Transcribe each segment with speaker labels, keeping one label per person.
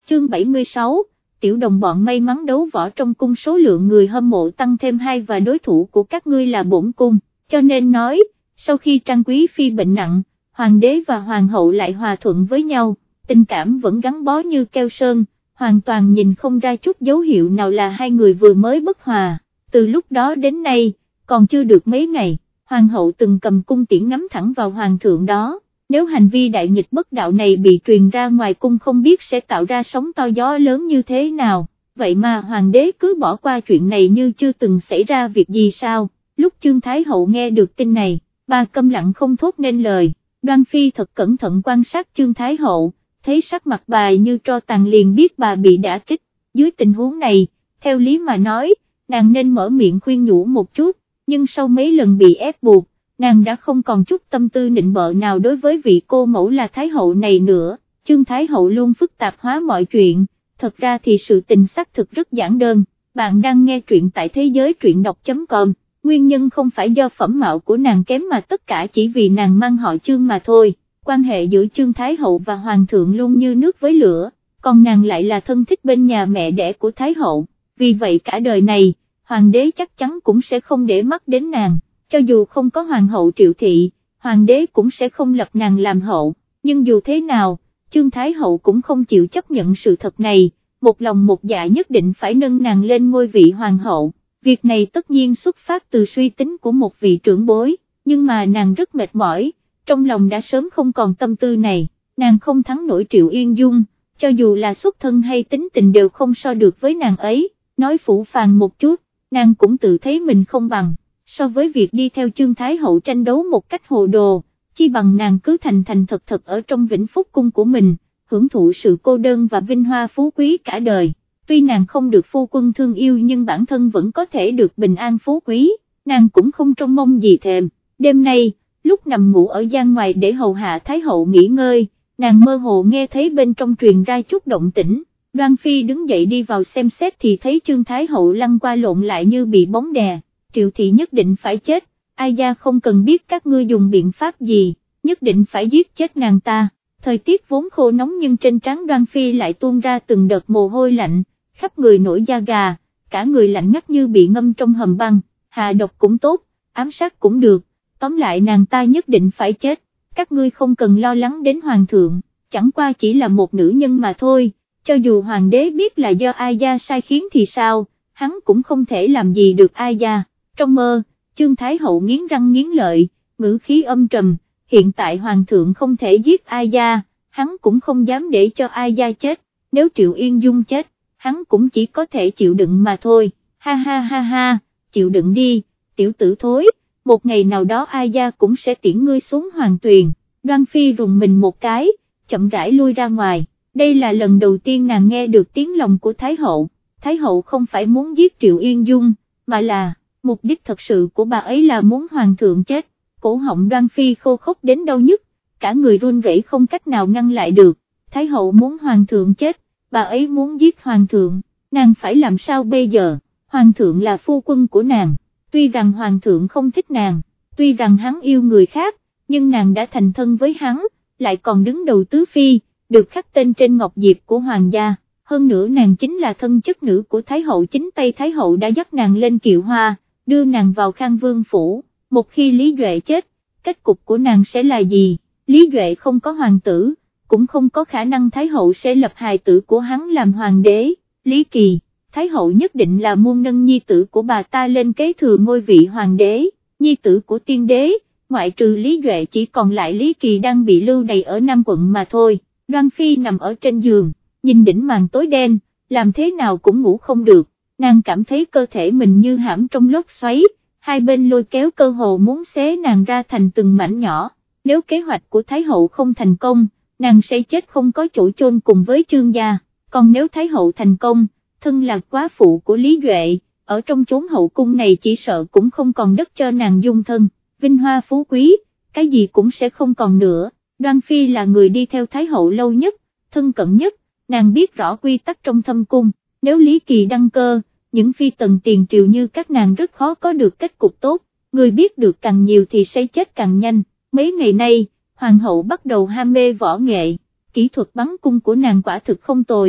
Speaker 1: Chương 76, tiểu đồng bọn may mắn đấu võ trong cung số lượng người hâm mộ tăng thêm 2 và đối thủ của các ngươi là bổn cung, cho nên nói, sau khi Trang Quý Phi bệnh nặng, hoàng đế và hoàng hậu lại hòa thuận với nhau, tình cảm vẫn gắn bó như keo sơn, hoàn toàn nhìn không ra chút dấu hiệu nào là hai người vừa mới bất hòa, từ lúc đó đến nay, còn chưa được mấy ngày, hoàng hậu từng cầm cung tiễn ngắm thẳng vào hoàng thượng đó. Nếu hành vi đại nghịch bất đạo này bị truyền ra ngoài cung không biết sẽ tạo ra sóng to gió lớn như thế nào, vậy mà hoàng đế cứ bỏ qua chuyện này như chưa từng xảy ra việc gì sao. Lúc Chương Thái Hậu nghe được tin này, bà câm lặng không thốt nên lời, Đoan Phi thật cẩn thận quan sát Chương Thái Hậu, thấy sắc mặt bà như tro tàn liền biết bà bị đả kích, dưới tình huống này, theo lý mà nói, nàng nên mở miệng khuyên nhủ một chút, nhưng sau mấy lần bị ép buộc, nàng đã không còn chút tâm tư nịnh bợ nào đối với vị cô mẫu là Thái Hậu này nữa. Chương Thái Hậu luôn phức tạp hóa mọi chuyện, thật ra thì sự tình xác thực rất giản đơn. Bạn đang nghe truyện tại thế giới truyện đọc.com, nguyên nhân không phải do phẩm mạo của nàng kém mà tất cả chỉ vì nàng mang họ Chương mà thôi. Quan hệ giữa Chương Thái Hậu và Hoàng thượng luôn như nước với lửa, còn nàng lại là thân thích bên nhà mẹ đẻ của Thái Hậu, vì vậy cả đời này, Hoàng đế chắc chắn cũng sẽ không để mắt đến nàng. Cho dù không có hoàng hậu Triệu Thị, hoàng đế cũng sẽ không lập nàng làm hậu, nhưng dù thế nào, Chương Thái Hậu cũng không chịu chấp nhận sự thật này, một lòng một dạ nhất định phải nâng nàng lên ngôi vị hoàng hậu. Việc này tất nhiên xuất phát từ suy tính của một vị trưởng bối, nhưng mà nàng rất mệt mỏi, trong lòng đã sớm không còn tâm tư này, nàng không thắng nổi Triệu Yên Dung, cho dù là xuất thân hay tính tình đều không so được với nàng ấy, nói phũ phàng một chút, nàng cũng tự thấy mình không bằng. So với việc đi theo Chương Thái Hậu tranh đấu một cách hồ đồ, chi bằng nàng cứ thành thành thật thật ở trong Vĩnh Phúc cung của mình, hưởng thụ sự cô đơn và vinh hoa phú quý cả đời. Tuy nàng không được phu quân thương yêu nhưng bản thân vẫn có thể được bình an phú quý, nàng cũng không trông mong gì thèm. Đêm nay, lúc nằm ngủ ở gian ngoài để hầu hạ Thái Hậu nghỉ ngơi, nàng mơ hồ nghe thấy bên trong truyền ra chút động tĩnh. Đoan Phi đứng dậy đi vào xem xét thì thấy Chương Thái Hậu lăn qua lộn lại như bị bóng đè. Triệu Thị nhất định phải chết, ai gia không cần biết các ngươi dùng biện pháp gì, nhất định phải giết chết nàng ta. Thời tiết vốn khô nóng nhưng trên trán Đoan Phi lại tuôn ra từng đợt mồ hôi lạnh, khắp người nổi da gà, cả người lạnh ngắt như bị ngâm trong hầm băng, hạ độc cũng tốt, ám sát cũng được, tóm lại nàng ta nhất định phải chết, các ngươi không cần lo lắng đến hoàng thượng, chẳng qua chỉ là một nữ nhân mà thôi, cho dù hoàng đế biết là do ai gia sai khiến thì sao, hắn cũng không thể làm gì được ai gia. Trong mơ, Chương Thái Hậu nghiến răng nghiến lợi, ngữ khí âm trầm, hiện tại hoàng thượng không thể giết ai gia, hắn cũng không dám để cho ai gia chết, nếu Triệu Yên Dung chết, hắn cũng chỉ có thể chịu đựng mà thôi, ha ha ha ha, chịu đựng đi, tiểu tử thối, một ngày nào đó ai gia cũng sẽ tiễn ngươi xuống hoàng tuyền. Đoan Phi rùng mình một cái, chậm rãi lui ra ngoài, đây là lần đầu tiên nàng nghe được tiếng lòng của Thái Hậu không phải muốn giết Triệu Yên Dung, mà là mục đích thật sự của bà ấy là muốn hoàng thượng chết. Cổ họng Đoan Phi khô khốc đến đau nhức, cả người run rẩy không cách nào ngăn lại được. Thái Hậu muốn hoàng thượng chết, bà ấy muốn giết hoàng thượng, nàng phải làm sao bây giờ? Hoàng thượng là phu quân của nàng, tuy rằng hoàng thượng không thích nàng, tuy rằng hắn yêu người khác, nhưng nàng đã thành thân với hắn, lại còn đứng đầu tứ phi, được khắc tên trên ngọc diệp của hoàng gia, hơn nữa nàng chính là thân chất nữ của Thái Hậu, chính tay Thái Hậu đã dắt nàng lên kiệu hoa, đưa nàng vào Khang Vương phủ. Một khi Lý Duệ chết, kết cục của nàng sẽ là gì? Lý Duệ không có hoàng tử, cũng không có khả năng Thái Hậu sẽ lập hài tử của hắn làm hoàng đế. Lý Kỳ, Thái Hậu nhất định là muốn nâng nhi tử của bà ta lên kế thừa ngôi vị hoàng đế, nhi tử của tiên đế, ngoại trừ Lý Duệ chỉ còn lại Lý Kỳ đang bị lưu đày ở Nam quận mà thôi. Đoan Phi nằm ở trên giường, nhìn đỉnh màn tối đen, làm thế nào cũng ngủ không được, nàng cảm thấy cơ thể mình như hãm trong lốc xoáy, hai bên lôi kéo cơ hồ muốn xé nàng ra thành từng mảnh nhỏ. Nếu kế hoạch của Thái Hậu không thành công, nàng sẽ chết không có chỗ chôn cùng với Chương gia, còn nếu Thái Hậu thành công, thân là quá phụ của Lý Duệ, ở trong chốn hậu cung này chỉ sợ cũng không còn đất cho nàng dung thân, vinh hoa phú quý, cái gì cũng sẽ không còn nữa. Đoan Phi là người đi theo Thái Hậu lâu nhất, thân cận nhất, nàng biết rõ quy tắc trong thâm cung, nếu Lý Kỳ đăng cơ, những phi tần tiền triều như các nàng rất khó có được kết cục tốt, người biết được càng nhiều thì sẽ chết càng nhanh. Mấy ngày nay, hoàng hậu bắt đầu ham mê võ nghệ, kỹ thuật bắn cung của nàng quả thực không tồi,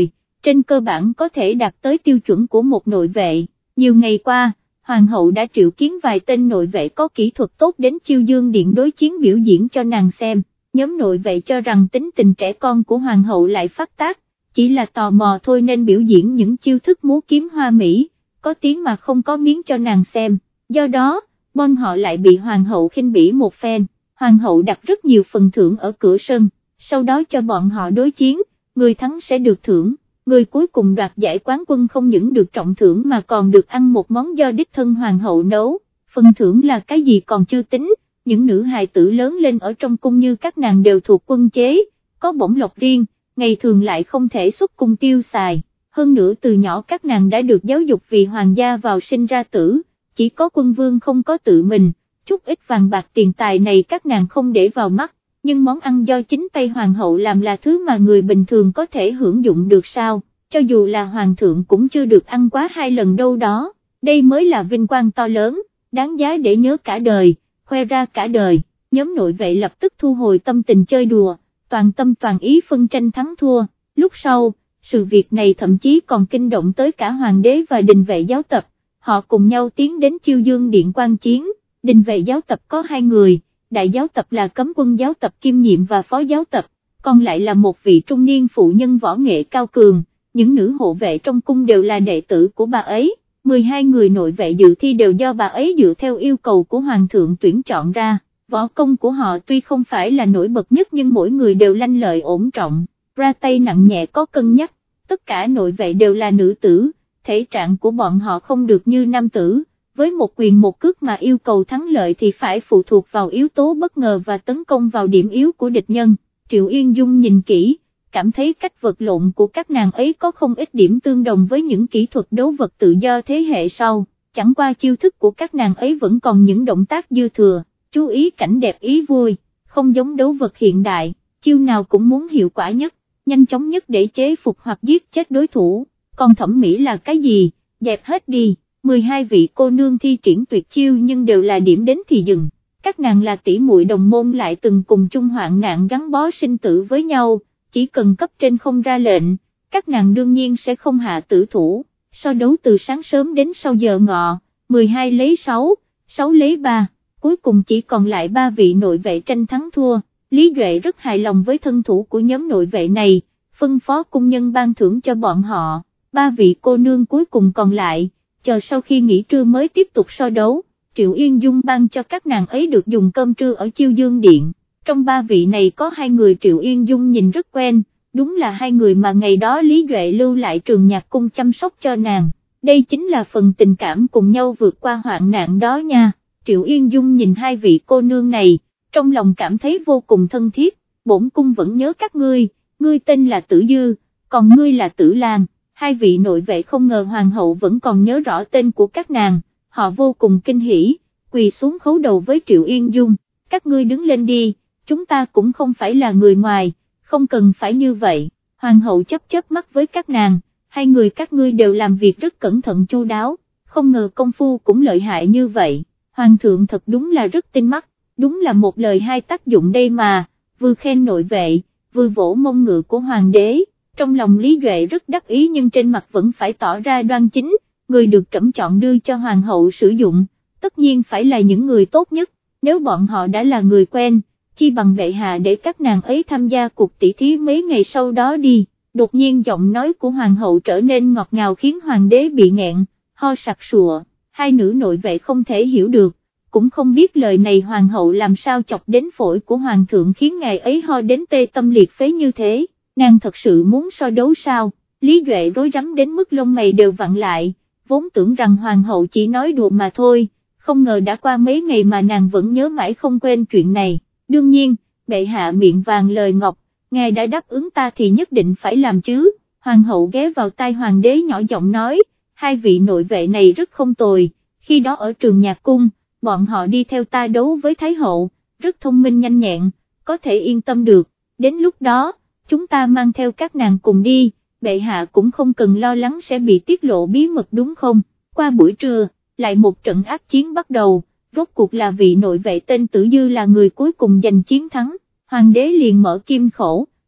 Speaker 1: trên cơ bản có thể đạt tới tiêu chuẩn của một nội vệ. Nhiều ngày qua, Hoàng hậu đã triệu kiến vài tên nội vệ có kỹ thuật tốt đến Chiêu Dương Điện đối chiến biểu diễn cho nàng xem. Nhóm nội vệ cho rằng tính tình trẻ con của Hoàng hậu lại phát tác, chỉ là tò mò thôi nên biểu diễn những chiêu thức múa kiếm hoa mỹ, có tiếng mà không có miếng cho nàng xem, do đó, bọn họ lại bị Hoàng hậu khinh bỉ một phen. Hoàng hậu đặt rất nhiều phần thưởng ở cửa sân, sau đó cho bọn họ đối chiến, người thắng sẽ được thưởng, người cuối cùng đoạt giải quán quân không những được trọng thưởng mà còn được ăn một món do đích thân Hoàng hậu nấu. Phần thưởng là cái gì còn chưa tính, những nữ hài tử lớn lên ở trong cung như các nàng đều thuộc quân chế, có bổng lộc riêng, ngày thường lại không thể xuất cung tiêu xài, hơn nữa từ nhỏ các nàng đã được giáo dục vì hoàng gia vào sinh ra tử, chỉ có quân vương không có tự mình, chút ít vàng bạc tiền tài này các nàng không để vào mắt, nhưng món ăn do chính tay hoàng hậu làm là thứ mà người bình thường có thể hưởng dụng được sao, cho dù là hoàng thượng cũng chưa được ăn quá 2 lần đâu đó, đây mới là vinh quang to lớn, đáng giá để nhớ cả đời, khoe ra cả đời. Nhóm nội vệ lập tức thu hồi tâm tình chơi đùa, toàn tâm toàn ý phân tranh thắng thua. Lúc sau, sự việc này thậm chí còn kinh động tới cả hoàng đế và đình vệ giáo tập, họ cùng nhau tiến đến Chiêu Dương Điện quan chiến. Đình vệ giáo tập có 2 người, đại giáo tập là cấm quân giáo tập kiêm nhiệm và phó giáo tập, còn lại là một vị trung niên phụ nhân võ nghệ cao cường, những nữ hộ vệ trong cung đều là đệ tử của bà ấy. 12 người nội vệ dự thi đều do bà ấy dựa theo yêu cầu của hoàng thượng tuyển chọn ra, võ công của họ tuy không phải là nổi bật nhất nhưng mỗi người đều lanh lợi ổn trọng, ra tay nặng nhẹ có cân nhắc, tất cả nội vệ đều là nữ tử, thể trạng của bọn họ không được như nam tử, với một quyền một cước mà yêu cầu thắng lợi thì phải phụ thuộc vào yếu tố bất ngờ và tấn công vào điểm yếu của địch nhân. Triệu Yên Dung nhìn kỹ, cảm thấy cách vật lộn của các nàng ấy có không ít điểm tương đồng với những kỹ thuật đấu vật tự do thế hệ sau, chẳng qua chiêu thức của các nàng ấy vẫn còn những động tác dư thừa, chú ý cảnh đẹp ý vui, không giống đấu vật hiện đại, chiêu nào cũng muốn hiệu quả nhất, nhanh chóng nhất để chế phục hoặc giết chết đối thủ, còn thẩm mỹ là cái gì, dẹp hết đi. 12 vị cô nương thi triển tuyệt chiêu nhưng đều là điểm đến thì dừng, các nàng là tỷ muội đồng môn lại từng cùng chung hoạn nạn gắn bó sinh tử với nhau, chỉ cần cấp trên không ra lệnh, các nàng đương nhiên sẽ không hạ tử thủ, so đấu từ sáng sớm đến sau giờ ngọ, 12 lấy 6, 6 lấy 3, cuối cùng chỉ còn lại 3 vị nội vệ tranh thắng thua, Lý Duệ rất hài lòng với thân thủ của nhóm nội vệ này, phân phó cung nhân ban thưởng cho bọn họ, 3 vị cô nương cuối cùng còn lại, chờ sau khi nghỉ trưa mới tiếp tục so đấu, Triệu Yên Dung ban cho các nàng ấy được dùng cơm trưa ở Chiêu Dương Điện. Trong 3 vị này có 2 người Triệu Yên Dung nhìn rất quen, đúng là 2 người mà ngày đó Lý Duệ lưu lại Trường Nhạc Cung chăm sóc cho nàng, đây chính là phần tình cảm cùng nhau vượt qua hoạn nạn đó nha. Triệu Yên Dung nhìn 2 vị cô nương này, trong lòng cảm thấy vô cùng thân thiết, bổn cung vẫn nhớ các ngươi, ngươi tên là Tử Dư, còn ngươi là Tử Lan. 2 vị nội vệ không ngờ hoàng hậu vẫn còn nhớ rõ tên của các nàng, họ vô cùng kinh hỉ, quỳ xuống khấu đầu với Triệu Yên Dung, các ngươi đứng lên đi, chúng ta cũng không phải là người ngoài, không cần phải như vậy. Hoàng hậu chớp mắt với các nàng, 2 người các ngươi đều làm việc rất cẩn thận chu đáo, không ngờ công phu cũng lợi hại như vậy, hoàng thượng thật đúng là rất tinh mắt, đúng là một lời 2 tác dụng đây mà, vừa khen nội vệ, vừa vỗ mông ngựa của hoàng đế. Trong lòng Lý Duệ rất đắc ý nhưng trên mặt vẫn phải tỏ ra đoan chính, người được trẫm chọn đưa cho hoàng hậu sử dụng, tất nhiên phải là những người tốt nhất, nếu bọn họ đã là người quen, chi bằng bệ hạ để các nàng ấy tham gia cuộc tỷ thí mấy ngày sau đó đi. Đột nhiên giọng nói của hoàng hậu trở nên ngọt ngào khiến hoàng đế bị nghẹn, ho sặc sụa, 2 nữ nội vệ không thể hiểu được, cũng không biết lời này hoàng hậu làm sao chọc đến phổi của hoàng thượng khiến ngài ấy ho đến tê tâm liệt phế như thế. Nàng thật sự muốn so đấu sao, Lý Duệ rối rắm đến mức lông mày đều vặn lại, vốn tưởng rằng hoàng hậu chỉ nói đùa mà thôi, không ngờ đã qua mấy ngày mà nàng vẫn nhớ mãi không quên chuyện này, đương nhiên, bệ hạ miệng vàng lời ngọc, ngài đã đáp ứng ta thì nhất định phải làm chứ, hoàng hậu ghé vào tai hoàng đế nhỏ giọng nói, 2 vị nội vệ này rất không tồi, khi đó ở Trường Nhạc Cung, bọn họ đi theo ta đấu với Thái hậu, rất thông minh nhanh nhẹn, có thể yên tâm được, đến lúc đó, chúng ta mang theo các nàng cùng đi, bệ hạ cũng không cần lo lắng sẽ bị tiết lộ bí mật đúng không. Qua buổi trưa, lại một trận ác chiến bắt đầu, rốt cuộc là vị nội vệ tên Tử Dư là người cuối cùng giành chiến thắng, hoàng đế liền mở kim khẩu,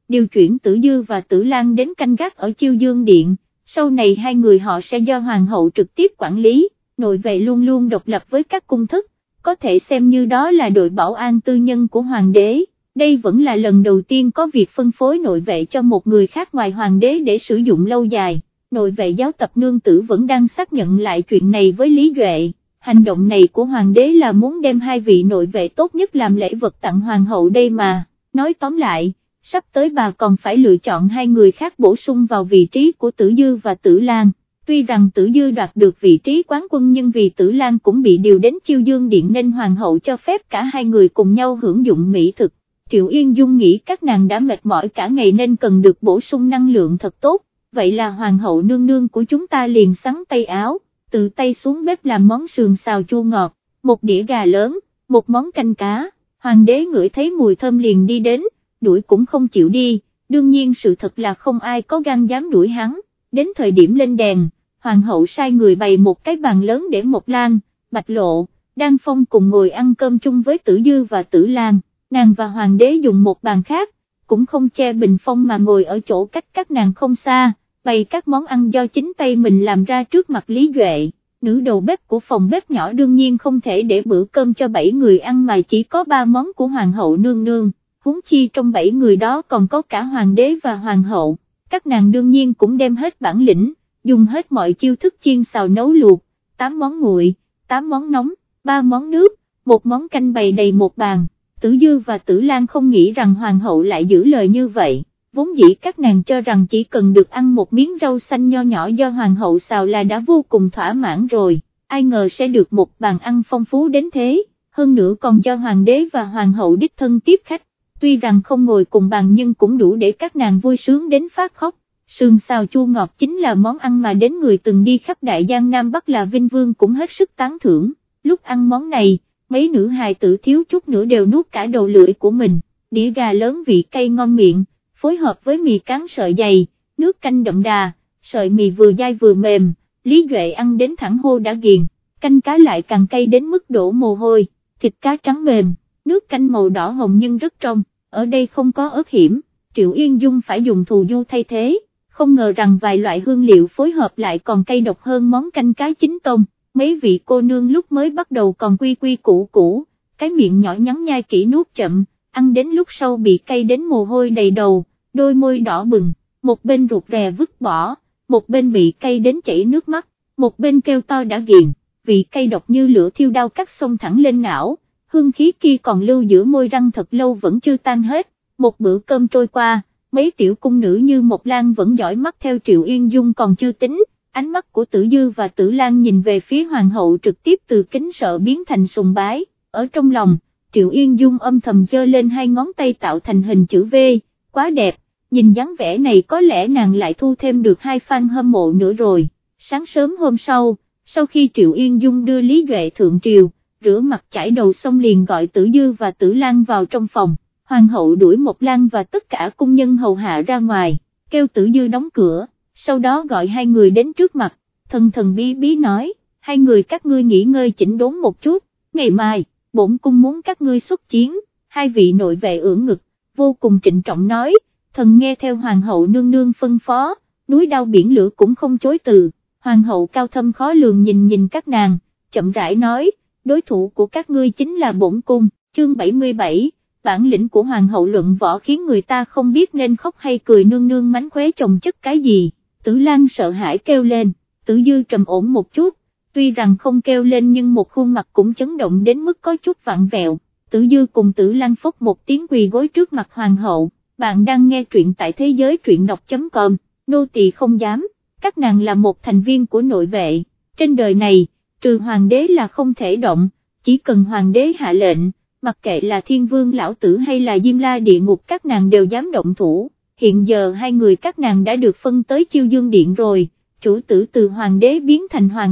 Speaker 1: điều chuyển Tử Dư và Tử Lan đến canh gác ở Chiêu Dương Điện, sau này hai người họ sẽ do hoàng hậu trực tiếp quản lý, nội vệ luôn luôn độc lập với các cung thất, có thể xem như đó là đội bảo an tư nhân của hoàng đế. Đây vẫn là lần đầu tiên có việc phân phối nội vệ cho một người khác ngoài hoàng đế để sử dụng lâu dài. Nội vệ giáo tập nương tử vẫn đang xác nhận lại chuyện này với Lý Duệ. Hành động này của hoàng đế là muốn đem hai vị nội vệ tốt nhất làm lễ vật tặng hoàng hậu đây mà. Nói tóm lại, sắp tới bà còn phải lựa chọn hai người khác bổ sung vào vị trí của Tử Dư và Tử Lan. Tuy rằng Tử Dư đoạt được vị trí quán quân nhưng vì Tử Lan cũng bị điều đến Chiêu Dương Điện nên hoàng hậu cho phép cả hai người cùng nhau hưởng dụng mỹ thực. Triệu Yên Dung nghĩ các nàng đã mệt mỏi cả ngày nên cần được bổ sung năng lượng thật tốt, vậy là hoàng hậu nương nương của chúng ta liền xắn tay áo, tự tay xuống bếp làm món sườn xào chua ngọt, một đĩa gà lớn, một món canh cá. Hoàng đế ngửi thấy mùi thơm liền đi đến, đuổi cũng không chịu đi, đương nhiên sự thật là không ai có gan dám đuổi hắn. Đến thời điểm lên đèn, hoàng hậu sai người bày một cái bàn lớn để Mộc Lan, Bạch Lộ, Đan Phong cùng ngồi ăn cơm chung với Tử Dư và Tử Lan. Nàng và hoàng đế dùng một bàn khác, cũng không che bình phong mà ngồi ở chỗ cách các nàng không xa, bày các món ăn do chính tay mình làm ra trước mặt Lý Duệ. Nữ đầu bếp của phòng bếp nhỏ đương nhiên không thể để bữa cơm cho 7 người ăn mà chỉ có 3 món của hoàng hậu nương nương, huống chi trong 7 người đó còn có cả hoàng đế và hoàng hậu, các nàng đương nhiên cũng đem hết bản lĩnh, dùng hết mọi chiêu thức chiên xào nấu luộc, 8 món nguội, 8 món nóng, 3 món nước, một món canh bày đầy một bàn. Tử Dư và Tử Lan không nghĩ rằng hoàng hậu lại giữ lời như vậy, vốn dĩ các nàng cho rằng chỉ cần được ăn một miếng rau xanh nho nhỏ do hoàng hậu xào là đã vô cùng thỏa mãn rồi, ai ngờ sẽ được một bàn ăn phong phú đến thế, hơn nữa còn do hoàng đế và hoàng hậu đích thân tiếp khách, tuy rằng không ngồi cùng bàn nhưng cũng đủ để các nàng vui sướng đến phát khóc. Sườn xào chua ngọt chính là món ăn mà đến người từng đi khắp Đại Giang Nam Bắc là Vinh Vương cũng hết sức tán thưởng, lúc ăn món này, mấy nữ hài tử thiếu chút nữa đều nuốt cả đầu lưỡi của mình. Đĩa gà lớn vị cay ngon miệng, phối hợp với mì cán sợi dày, nước canh đậm đà, sợi mì vừa dai vừa mềm, Lý Duệ ăn đến thẳng hô đã ghiền, canh cá lại càng cay đến mức đổ mồ hôi, thịt cá trắng mềm, nước canh màu đỏ hồng nhưng rất trong, ở đây không có ớt hiểm, Triệu Yên Dung phải dùng thù du thay thế, không ngờ rằng vài loại hương liệu phối hợp lại còn cay độc hơn món canh cá chính tông. Mấy vị cô nương lúc mới bắt đầu còn quy quy củ củ, cái miệng nhỏ nhắn nhai kỹ nuốt chậm, ăn đến lúc sau bị cay đến mồ hôi đầy đầu, đôi môi đỏ bừng, một bên rụt rè vứt bỏ, một bên bị cay đến chảy nước mắt, một bên kêu to đã ghiền, vị cay độc như lửa thiêu đao cắt xông thẳng lên não, hương khí kia còn lưu giữa môi răng thật lâu vẫn chưa tan hết. Một bữa cơm trôi qua, mấy tiểu cung nữ như Mộc Lan vẫn dõi mắt theo Triệu Yên Dung còn chưa tính. Ánh mắt của Tử Dư và Tử Lan nhìn về phía hoàng hậu trực tiếp từ kính sợ biến thành sùng bái, ở trong lòng, Triệu Yên Dung âm thầm giơ lên hai ngón tay tạo thành hình chữ V, quá đẹp, nhìn dáng vẻ này có lẽ nàng lại thu thêm được 2 fan hâm mộ nữa rồi. Sáng sớm hôm sau khi Triệu Yên Dung đưa Lý Duệ thượng triều, rửa mặt chải đầu xong liền gọi Tử Dư và Tử Lan vào trong phòng, hoàng hậu đuổi Mộc Lan và tất cả cung nhân hầu hạ ra ngoài, kêu Tử Dư đóng cửa. Sau đó gọi hai người đến trước mặt, thần thần bí bí nói, hai người các ngươi nghỉ ngơi chỉnh đốn một chút, ngày mai, bổn cung muốn các ngươi xuất chiến. Hai vị nội vệ ưỡn ngực, vô cùng trịnh trọng nói, thần nghe theo hoàng hậu nương nương phân phó, núi đao biển lửa cũng không chối từ. Hoàng hậu cao thâm khó lường nhìn các nàng, chậm rãi nói, đối thủ của các ngươi chính là bổn cung. Chương 77, bản lĩnh của hoàng hậu luận võ khiến người ta không biết nên khóc hay cười, nương nương mánh khóe chồng chất cái gì. Tử Lan sợ hãi kêu lên, Tử Dư trầm ổn một chút, tuy rằng không kêu lên nhưng một khuôn mặt cũng chấn động đến mức có chút vặn vẹo. Tử Dư cùng Tử Lan phốc một tiếng quỳ gối trước mặt hoàng hậu, bạn đang nghe truyện tại thế giới truyện đọc.com, nô tỳ không dám, các nàng là một thành viên của nội vệ, trên đời này, trừ hoàng đế là không thể động, chỉ cần hoàng đế hạ lệnh, mặc kệ là Thiên Vương lão tử hay là Diêm La địa ngục các nàng đều dám động thủ. Hiện giờ hai người các nàng đã được phân tới Chiêu Dương Điện rồi, chủ tử từ hoàng đế biến thành hoàng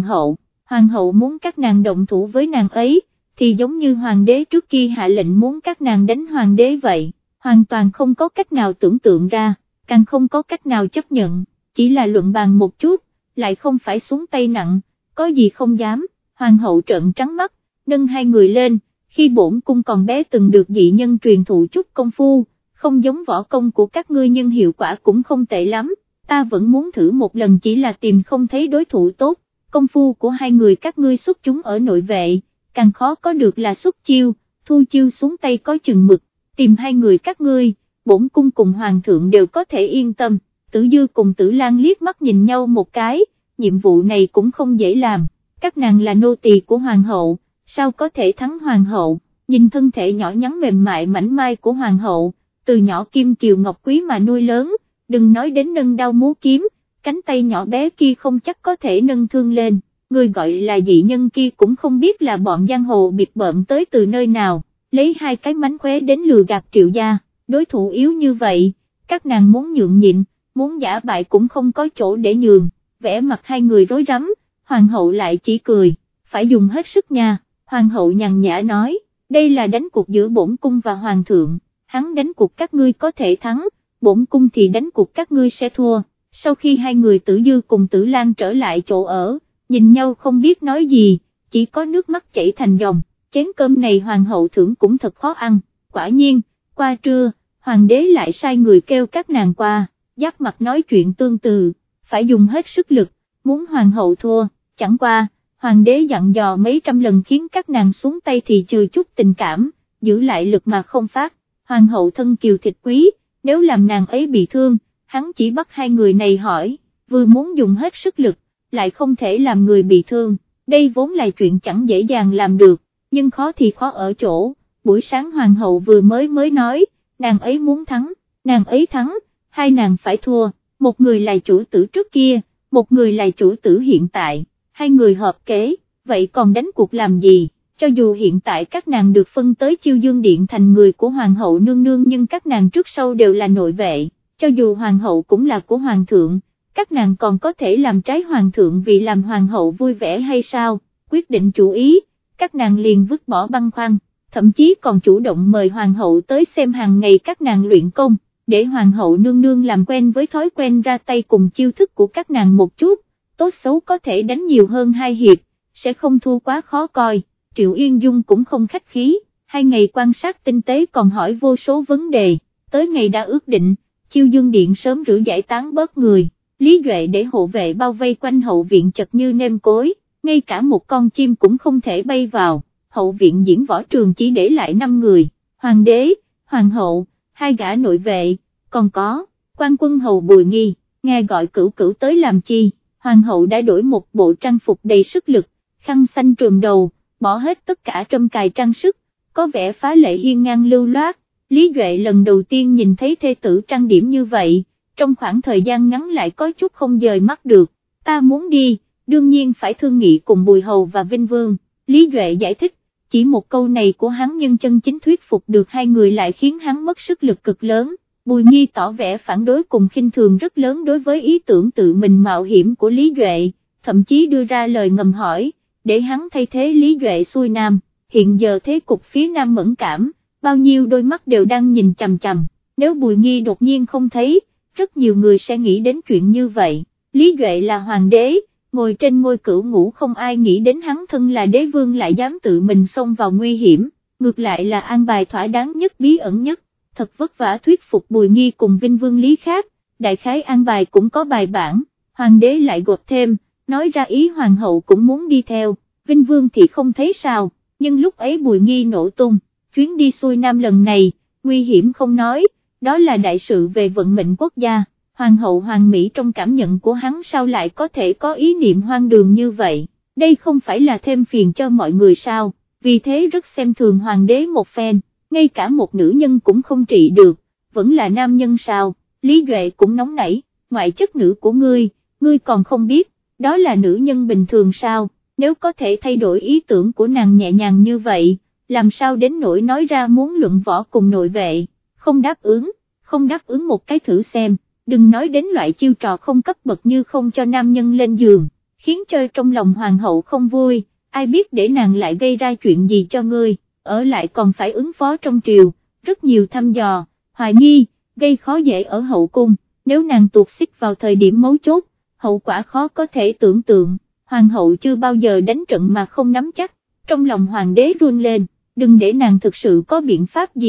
Speaker 1: hậu muốn các nàng động thủ với nàng ấy, thì giống như hoàng đế trước kia hạ lệnh muốn các nàng đánh hoàng đế vậy, hoàn toàn không có cách nào tưởng tượng ra, càng không có cách nào chấp nhận, chỉ là luận bàn một chút, lại không phải xuống tay nặng, có gì không dám. Hoàng hậu trợn trắng mắt, nâng hai người lên, khi bổn cung còn bé từng được dị nhân truyền thụ chút công phu, không giống võ công của các ngươi nhưng hiệu quả cũng không tệ lắm, ta vẫn muốn thử một lần chỉ là tìm không thấy đối thủ tốt, công phu của hai người các ngươi xuất chúng ở nội vệ, càng khó có được là xuất chiêu, thu chiêu xuống tay có chừng mực, tìm hai người các ngươi, bổn cung cùng hoàng thượng đều có thể yên tâm. Tử Dư cùng Tử Lan liếc mắt nhìn nhau một cái, nhiệm vụ này cũng không dễ làm, các nàng là nô tỳ của hoàng hậu, sao có thể thắng hoàng hậu, nhìn thân thể nhỏ nhắn mềm mại mảnh mai của hoàng hậu, từ nhỏ kim kiều ngọc quý mà nuôi lớn, đừng nói đến nâng đao múa kiếm, cánh tay nhỏ bé kia không chắc có thể nâng thương lên, người gọi là dị nhân kia cũng không biết là bọn giang hồ biệt bợm tới từ nơi nào, lấy hai cái mánh khóe đến lừa gạt Triệu gia, đối thủ yếu như vậy, các nàng muốn nhượng nhịn, muốn giả bại cũng không có chỗ để nhường, vẻ mặt hai người rối rắm, hoàng hậu lại chỉ cười, phải dùng hết sức nha, hoàng hậu nhàn nhã nói, đây là đánh cuộc giữa bổn cung và hoàng thượng, hắn đánh cuộc các ngươi có thể thắng, bổn cung thì đánh cuộc các ngươi sẽ thua. Sau khi hai người Tử Dư cùng Tử Lan trở lại chỗ ở, nhìn nhau không biết nói gì, chỉ có nước mắt chảy thành dòng, chén cơm này hoàng hậu thưởng cũng thật khó ăn, quả nhiên, qua trưa, hoàng đế lại sai người kêu các nàng qua, giáp mặt nói chuyện tương tự, phải dùng hết sức lực, muốn hoàng hậu thua, chẳng qua, hoàng đế dặn dò mấy trăm lần khiến các nàng xuống tay thì trừ chút tình cảm, giữ lại lực mà không phát, hoàng hậu thân kiều thịt quý, nếu làm nàng ấy bị thương, hắn chỉ bắt hai người này hỏi, vừa muốn dùng hết sức lực, lại không thể làm người bị thương, đây vốn là chuyện chẳng dễ dàng làm được, nhưng khó thì khó ở chỗ, buổi sáng hoàng hậu vừa mới nói, nàng ấy muốn thắng, nàng ấy thắng, hai nàng phải thua, một người là chủ tử trước kia, một người là chủ tử hiện tại, hai người hợp kế, vậy còn đánh cuộc làm gì? Cho dù hiện tại các nàng được phân tới Chiêu Dương Điện thành người của hoàng hậu nương nương nhưng các nàng trước sau đều là nội vệ, cho dù hoàng hậu cũng là của hoàng thượng, các nàng còn có thể làm trái hoàng thượng vì làm hoàng hậu vui vẻ hay sao, quyết định chủ ý, các nàng liền vứt bỏ băn khoăn, thậm chí còn chủ động mời hoàng hậu tới xem hàng ngày các nàng luyện công, để hoàng hậu nương nương làm quen với thói quen ra tay cùng chiêu thức của các nàng một chút, tốt xấu có thể đánh nhiều hơn hai hiệp, sẽ không thua quá khó coi. Triệu Yên Dung cũng không khách khí, 2 ngày quan sát tinh tế còn hỏi vô số vấn đề, tới ngày đã ước định, Chiêu Dương Điện sớm rửa giải tán bớt người, Lý Duệ để hộ vệ bao vây quanh hậu viện chật như nêm cối, ngay cả một con chim cũng không thể bay vào, hậu viện diễn võ trường chỉ để lại 5 người, hoàng đế, hoàng hậu, 2 gã nội vệ, còn có, quan quân hầu Bùi Nghi, nghe gọi Cửu Cửu tới làm chi, hoàng hậu đã đổi một bộ trang phục đầy sức lực, khăn xanh trùm đầu, bỏ hết tất cả trâm cài trang sức, có vẻ phá lệ hiên ngang lưu loát, Lý Duệ lần đầu tiên nhìn thấy thê tử trang điểm như vậy, trong khoảng thời gian ngắn lại có chút không dời mắt được, ta muốn đi, đương nhiên phải thương nghị cùng Bùi Hầu và Vinh Vương, Lý Duệ giải thích, chỉ một câu này của hắn nhưng chân chính thuyết phục được hai người lại khiến hắn mất sức lực cực lớn, Bùi Nghi tỏ vẻ phản đối cùng khinh thường rất lớn đối với ý tưởng tự mình mạo hiểm của Lý Duệ, thậm chí đưa ra lời ngầm hỏi, để hắn thay thế Lý Duệ xuôi Nam, hiện giờ thế cục phía Nam mẫn cảm, bao nhiêu đôi mắt đều đang nhìn chằm chằm, nếu Bùi Nghi đột nhiên không thấy, rất nhiều người sẽ nghĩ đến chuyện như vậy, Lý Duệ là hoàng đế, ngồi trên ngôi cửu ngũ không ai nghĩ đến hắn thân là đế vương lại dám tự mình xông vào nguy hiểm, ngược lại là an bài thỏa đáng nhất bí ẩn nhất, thật vất vả thuyết phục Bùi Nghi cùng Vinh Vương Lý khác, đại khái an bài cũng có bài bản, hoàng đế lại gộp thêm, nói ra ý hoàng hậu cũng muốn đi theo, Vinh Vương thì không thấy sao, nhưng lúc ấy Bùi Nghi nổ tung, chuyến đi xuôi Nam lần này, nguy hiểm không nói, đó là đại sự về vận mệnh quốc gia, hoàng hậu hoàng mỹ trong cảm nhận của hắn sao lại có thể có ý niệm hoang đường như vậy, đây không phải là thêm phiền cho mọi người sao, vì thế rất xem thường hoàng đế một phen, ngay cả một nữ nhân cũng không trị được, vẫn là nam nhân sao, Lý Duệ cũng nóng nảy, ngoại chất nữ của ngươi còn không biết, đó là nữ nhân bình thường sao, nếu có thể thay đổi ý tưởng của nàng nhẹ nhàng như vậy, làm sao đến nỗi nói ra muốn luận võ cùng nội vệ, không đáp ứng một cái thử xem, đừng nói đến loại chiêu trò không cấp bậc như không cho nam nhân lên giường, khiến cho trong lòng hoàng hậu không vui, ai biết để nàng lại gây ra chuyện gì cho ngươi, ở lại còn phải ứng phó trong triều, rất nhiều thăm dò, hoài nghi, gây khó dễ ở hậu cung, nếu nàng tuột xích vào thời điểm mấu chốt, hậu quả khó có thể tưởng tượng, hoàng hậu chưa bao giờ đánh trận mà không nắm chắc, trong lòng hoàng đế run lên, đừng để nàng thực sự có biện pháp gì,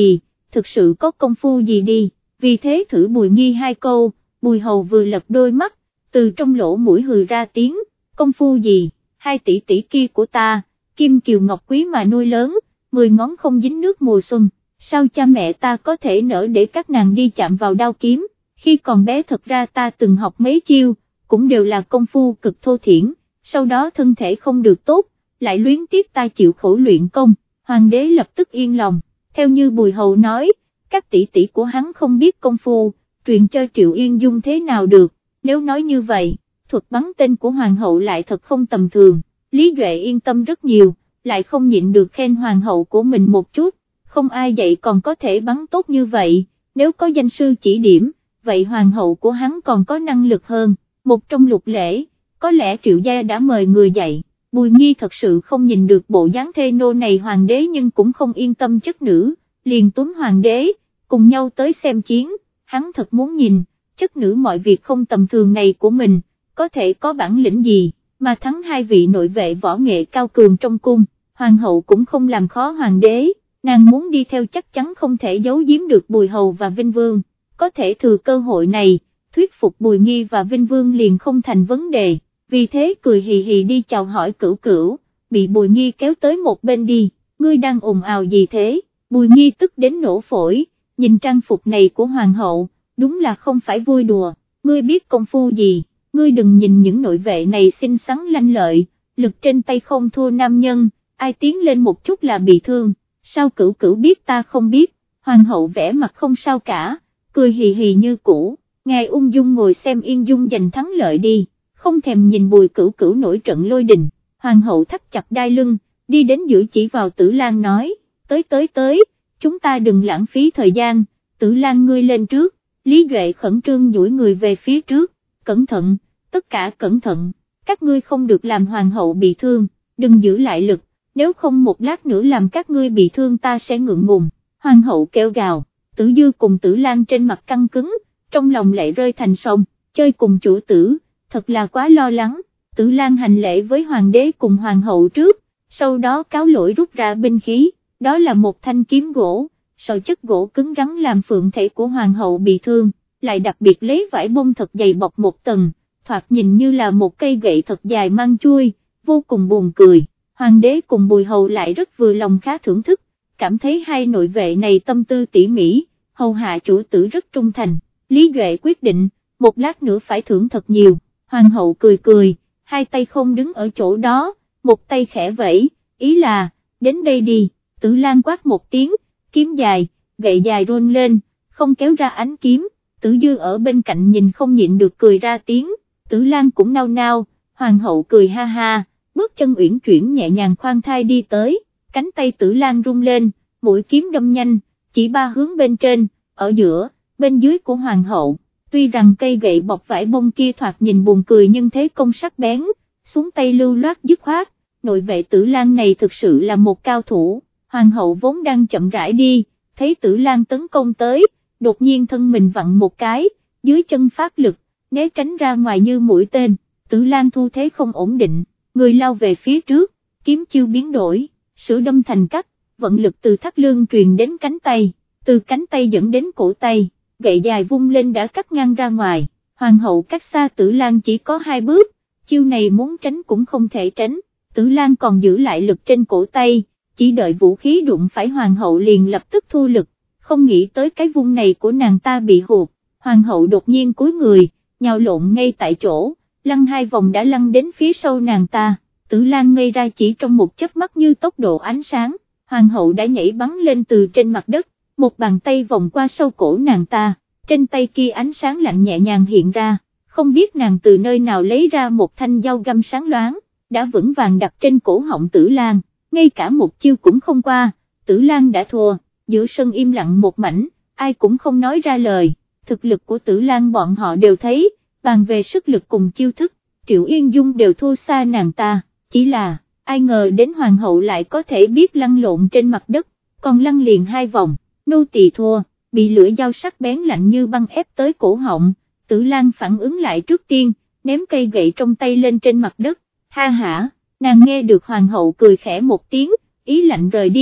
Speaker 1: thực sự có công phu gì đi, vì thế thử Bùi Nghi hai câu, Bùi Hầu vừa lật đôi mắt, từ trong lỗ mũi hừ ra tiếng, công phu gì, 2 tỷ tỷ kia của ta, kim kiều ngọc quý mà nuôi lớn, 10 ngón không dính nước mùa xuân, sao cha mẹ ta có thể nỡ để các nàng đi chạm vào đao kiếm, khi còn bé thật ra ta từng học mấy chiêu, cũng đều là công phu cực thô thiển, sau đó thân thể không được tốt, lại luyến tiếc ta chịu khổ luyện công, hoàng đế lập tức yên lòng, theo như Bùi Hầu nói, các tỷ tỷ của hắn không biết công phu, truyền cho Triệu Yên Dung thế nào được, nếu nói như vậy, thuật bắn tên của hoàng hậu lại thật không tầm thường, Lý Duệ yên tâm rất nhiều, lại không nhịn được khen hoàng hậu của mình một chút, không ai dạy còn có thể bắn tốt như vậy, nếu có danh sư chỉ điểm, vậy hoàng hậu của hắn còn có năng lực hơn, một trong lục lễ, có lẽ Triệu gia đã mời người dạy, Bùi Nghi thật sự không nhìn được bộ dáng thê nô này hoàng đế nhưng cũng không yên tâm chất nữ, liền túm hoàng đế, cùng nhau tới xem chiến, hắn thật muốn nhìn, chất nữ mọi việc không tầm thường này của mình, có thể có bản lĩnh gì, mà thắng 2 vị nội vệ võ nghệ cao cường trong cung, hoàng hậu cũng không làm khó hoàng đế, nàng muốn đi theo chắc chắn không thể giấu giếm được Bùi Hầu và Vinh Vương, có thể thừa cơ hội này, thuyết phục Bùi Nghi và Vinh Vương liền không thành vấn đề, vì thế cười hì hì đi chào hỏi Cửu Cửu, bị Bùi Nghi kéo tới một bên đi, ngươi đang ồn ào gì thế, Bùi Nghi tức đến nổ phổi, nhìn trang phục này của hoàng hậu, đúng là không phải vui đùa, ngươi biết công phu gì, ngươi đừng nhìn những nội vệ này xinh xắn lanh lợi, lực trên tay không thua nam nhân, ai tiến lên một chút là bị thương, sao Cửu Cửu biết ta không biết, hoàng hậu vẻ mặt không sao cả, cười hì hì như cũ, ngài ung dung ngồi xem Yên Dung giành thắng lợi đi, không thèm nhìn Bùi Cửu Cửu nổi trận lôi đình, hoàng hậu thắt chặt đai lưng, đi đến giữa chỉ vào Tử Lan nói, tới, chúng ta đừng lãng phí thời gian, Tử Lan ngươi lên trước, Lý Duệ khẩn trương duỗi người về phía trước, cẩn thận, tất cả cẩn thận, các ngươi không được làm hoàng hậu bị thương, đừng giữ lại lực, nếu không một lát nữa làm các ngươi bị thương ta sẽ ngượng ngùng, hoàng hậu kêu gào, Tử Dư cùng Tử Lan trên mặt căng cứng, trong lòng lại rơi thành sông, chơi cùng chủ tử, thật là quá lo lắng, Tử Lan hành lễ với hoàng đế cùng hoàng hậu trước, sau đó cáo lỗi rút ra binh khí, đó là một thanh kiếm gỗ, sợi chất gỗ cứng rắn làm phượng thể của hoàng hậu bị thương, lại đặc biệt lấy vải bông thật dày bọc một tầng, thoạt nhìn như là một cây gậy thật dài mang chuôi, vô cùng buồn cười, hoàng đế cùng Bùi Hầu lại rất vừa lòng khá thưởng thức, cảm thấy 2 nội vệ này tâm tư tỉ mỉ, hầu hạ chủ tử rất trung thành, Lý Duệ quyết định, một lát nữa phải thưởng thật nhiều, hoàng hậu cười cười, 2 tay không đứng ở chỗ đó, một tay khẽ vẫy, ý là, đến đây đi, Tử Lan quát một tiếng, kiếm dài, gậy dài rôn lên, không kéo ra ánh kiếm, Tử Dư ở bên cạnh nhìn không nhịn được cười ra tiếng, Tử Lan cũng nao nao, hoàng hậu cười ha ha, bước chân uyển chuyển nhẹ nhàng khoan thai đi tới, cánh tay Tử Lan rung lên, mũi kiếm đâm nhanh, chỉ 3 hướng bên trên, ở giữa, bên dưới của hoàng hậu, tuy rằng cây gậy bọc vải bông kia thoạt nhìn buồn cười nhưng thế công sắc bén, xuống tay lưu loát dứt khoát, nội vệ Tử Lan này thực sự là một cao thủ, hoàng hậu vốn đang chậm rãi đi, thấy Tử Lan tấn công tới, đột nhiên thân mình vặn một cái, dưới chân phát lực, né tránh ra ngoài như mũi tên, Tử Lan thu thế không ổn định, người lao về phía trước, kiếm chiêu biến đổi, sửa đâm thành cắt, vận lực từ thắt lưng truyền đến cánh tay, từ cánh tay dẫn đến cổ tay, gậy dài vung lên đã cắt ngang ra ngoài, hoàng hậu cách xa Tử Lan chỉ có 2 bước, chiêu này muốn tránh cũng không thể tránh, Tử Lan còn giữ lại lực trên cổ tay, chỉ đợi vũ khí đụng phải hoàng hậu liền lập tức thu lực, không nghĩ tới cái vung này của nàng ta bị hụt, hoàng hậu đột nhiên cúi người, nhào lộn ngay tại chỗ, lăn 2 vòng đã lăn đến phía sau nàng ta, Tử Lan ngây ra chỉ trong một chớp mắt như tốc độ ánh sáng, hoàng hậu đã nhảy bắn lên từ trên mặt đất, một bàn tay vòng qua sau cổ nàng ta, trên tay kia ánh sáng lạnh nhẹ nhàng hiện ra, không biết nàng từ nơi nào lấy ra một thanh dao găm sáng loáng, đã vững vàng đặt trên cổ họng Tử Lan, ngay cả một chiêu cũng không qua, Tử Lan đã thua, giữa sân im lặng một mảnh, ai cũng không nói ra lời, thực lực của Tử Lan bọn họ đều thấy, bàn về sức lực cùng chiêu thức, Triệu Yên Dung đều thua xa nàng ta, chỉ là, ai ngờ đến hoàng hậu lại có thể biết lăn lộn trên mặt đất, còn lăn liền 2 vòng, nô tỳ thua, bị lưỡi dao sắc bén lạnh như băng ép tới cổ họng, Tử Lan phản ứng lại trước tiên, ném cây gậy trong tay lên trên mặt đất, ha hả, nàng nghe được hoàng hậu cười khẽ một tiếng, ý lạnh rời đi,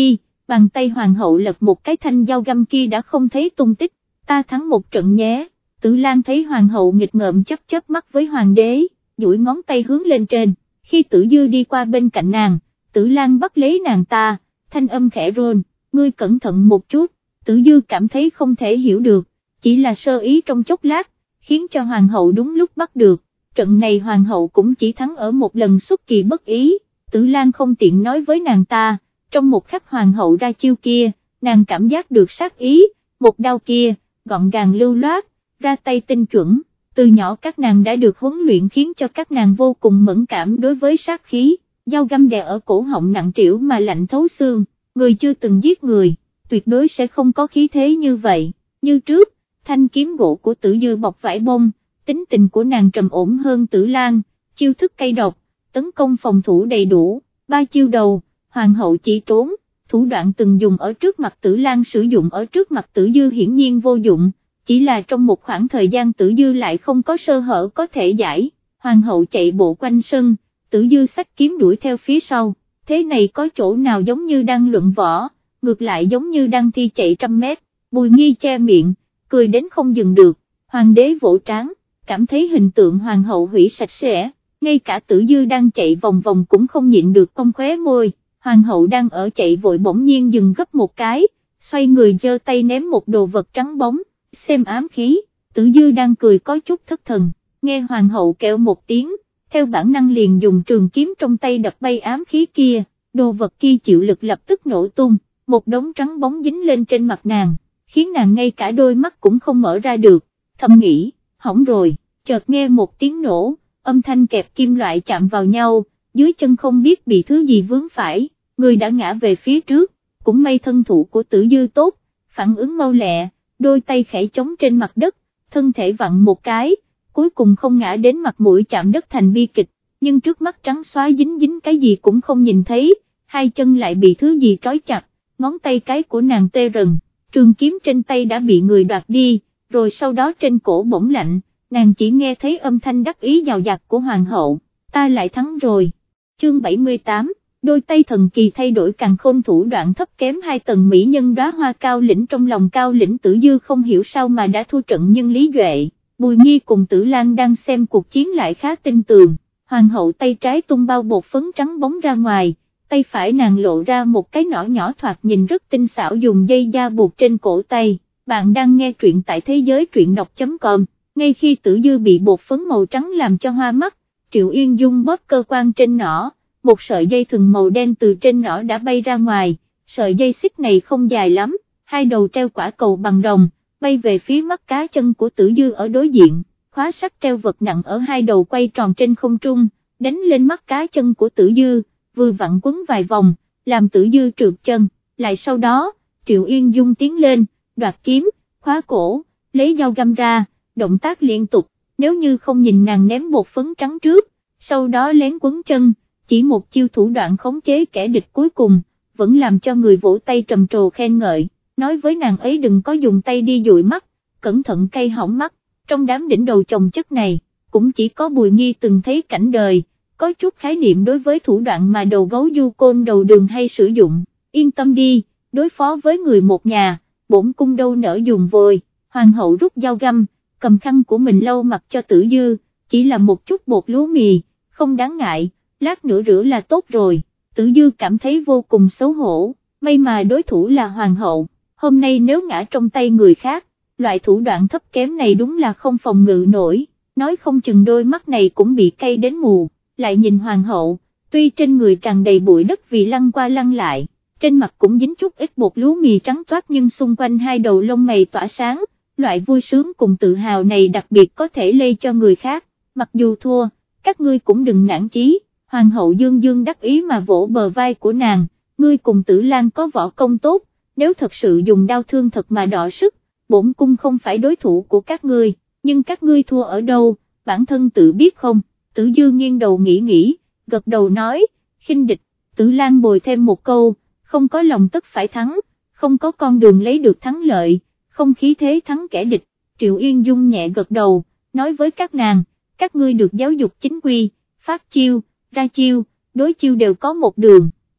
Speaker 1: bàn tay hoàng hậu lật một cái thanh dao găm kia đã không thấy tung tích, ta thắng một trận nhé. Tử Lan thấy hoàng hậu nghịch ngợm chớp chớp mắt với hoàng đế, duỗi ngón tay hướng lên trên, khi Tử Dư đi qua bên cạnh nàng, Tử Lan bắt lấy nàng ta, thanh âm khẽ run, ngươi cẩn thận một chút. Tử Dư cảm thấy không thể hiểu được, chỉ là sơ ý trong chốc lát, khiến cho hoàng hậu đúng lúc bắt được, trận này hoàng hậu cũng chỉ thắng ở một lần xuất kỳ bất ý. Tử Lan không tiện nói với nàng ta, trong một khắc hoàng hậu ra chiêu kia, nàng cảm giác được sát ý, một đao kia, gọn gàng lưu loát, ra tay tinh chuẩn, từ nhỏ các nàng đã được huấn luyện khiến cho các nàng vô cùng mẫn cảm đối với sát khí, dao găm đè ở cổ họng nặng trĩu mà lạnh thấu xương, người chưa từng giết người, tuyệt đối sẽ không có khí thế như vậy, như trước, thanh kiếm gỗ của Tử Dư bọc vải bông, tính tình của nàng trầm ổn hơn Tử Lan, chiêu thức cay độc, tấn công phòng thủ đầy đủ, 3 chiêu đầu, hoàng hậu chỉ trốn, thủ đoạn từng dùng ở trước mặt Tử Lan sử dụng ở trước mặt Tử Dư hiển nhiên vô dụng, chỉ là trong một khoảng thời gian Tử Dư lại không có sơ hở có thể giải, hoàng hậu chạy bộ quanh sân, Tử Dư xách kiếm đuổi theo phía sau, thế này có chỗ nào giống như đang luận võ, ngược lại giống như đang thi chạy 100 mét, Bùi Nghi che miệng, cười đến không dừng được, hoàng đế vỗ trán, cảm thấy hình tượng hoàng hậu hủy sạch sẽ, ngay cả Tử Dư đang chạy vòng vòng cũng không nhịn được cong khóe môi, hoàng hậu đang ở chạy vội bỗng nhiên dừng gấp một cái, xoay người giơ tay ném một đồ vật trắng bóng, xem ám khí, Tử Dư đang cười có chút thất thần, nghe hoàng hậu kêu một tiếng, theo bản năng liền dùng trường kiếm trong tay đập bay ám khí kia, đồ vật kia chịu lực lập tức nổ tung, một đống trắng bóng dính lên trên mặt nàng, khiến nàng ngay cả đôi mắt cũng không mở ra được, thầm nghĩ, hỏng rồi, chợt nghe một tiếng nổ, âm thanh kẹp kim loại chạm vào nhau, dưới chân không biết bị thứ gì vướng phải, người đã ngã về phía trước, cũng may thân thủ của Tử Dư tốt, phản ứng mau lẹ, đôi tay khẽ chống trên mặt đất, thân thể vặn một cái, cuối cùng không ngã đến mặt mũi chạm đất thành bi kịch, nhưng trước mắt trắng xóa dính dính cái gì cũng không nhìn thấy, hai chân lại bị thứ gì trói chặt, ngón tay cái của nàng tê rần, trường kiếm trên tay đã bị người đoạt đi, rồi sau đó trên cổ bỗng lạnh, nàng chỉ nghe thấy âm thanh đắc ý dào dạt của hoàng hậu, ta lại thắng rồi. Chương 78, đôi tay thần kỳ thay đổi càn khôn thủ đoạn thấp kém 2 tầng mỹ nhân đóa hoa Cao Lĩnh, trong lòng Cao Lĩnh Tử Dư không hiểu sao mà đã thua trận, nhưng Lý Duệ, Bùi Nghi cùng Tử Lan đang xem cuộc chiến lại khá tin tường, hoàng hậu tay trái tung bao bột phấn trắng bóng ra ngoài, tay phải nàng lộ ra một cái nỏ nhỏ thoạt nhìn rất tinh xảo dùng dây da buộc trên cổ tay. Bạn đang nghe truyện tại thế giới truyện đọc.com, ngay khi Tử Dư bị bột phấn màu trắng làm cho hoa mắt, Triệu Yên Dung bóp cơ quan trên nỏ, một sợi dây thừng màu đen từ trên nỏ đã bay ra ngoài, sợi dây xích này không dài lắm, 2 đầu treo quả cầu bằng đồng, bay về phía mắt cá chân của Tử Dư ở đối diện, khóa sắt treo vật nặng ở 2 đầu quay tròn trên không trung, đánh lên mắt cá chân của Tử Dư, vừa vặn quấn vài vòng, làm Tử Dư trượt chân, lại sau đó, Triệu Yên Dung tiến lên, đoạt kiếm, khóa cổ, lấy dao găm ra, động tác liên tục, nếu như không nhìn nàng ném bột phấn trắng trước, sau đó lén quấn chân, chỉ một chiêu thủ đoạn khống chế kẻ địch cuối cùng, vẫn làm cho người vỗ tay trầm trồ khen ngợi, nói với nàng ấy đừng có dùng tay đi dụi mắt, cẩn thận cây hỏng mắt, trong đám đỉnh đầu chồng chất này, cũng chỉ có Bùi Nghi từng thấy cảnh đời, có chút khái niệm đối với thủ đoạn mà đầu gấu du côn đầu đường hay sử dụng, yên tâm đi, đối phó với người một nhà, bổn cung đâu nỡ dùng vội, hoàng hậu rút dao găm, cầm khăn của mình lau mặt cho Tử Dư, chỉ là một chút bột lúa mì, không đáng ngại, lát nữa rửa là tốt rồi, Tử Dư cảm thấy vô cùng xấu hổ, may mà đối thủ là hoàng hậu, hôm nay nếu ngã trong tay người khác, loại thủ đoạn thấp kém này đúng là không phòng ngự nổi, nói không chừng đôi mắt này cũng bị cay đến mù, lại nhìn hoàng hậu, tuy trên người tràn đầy bụi đất vì lăn qua lăn lại, trên mặt cũng dính chút ít bột lúa mì trắng toát nhưng xung quanh 2 đầu lông mày tỏa sáng, loại vui sướng cùng tự hào này đặc biệt có thể lây cho người khác, mặc dù thua, các ngươi cũng đừng nản chí, hoàng hậu dương dương đắc ý mà vỗ bờ vai của nàng, ngươi cùng Tử Lan có võ công tốt, nếu thật sự dùng đau thương thật mà đọ sức, bổn cung không phải đối thủ của các ngươi, nhưng các ngươi thua ở đâu, bản thân tự biết không, Tử Dư nghiêng đầu nghĩ, gật đầu nói, khinh địch, Tử Lan bồi thêm một câu, không có lòng tất phải thắng, không có con đường lấy được thắng lợi, không khí thế thắng kẻ địch, Triệu Yên Dung nhẹ gật đầu, nói với các nàng, các ngươi được giáo dục chính quy, phát chiêu, ra chiêu, đối chiêu đều có một đường,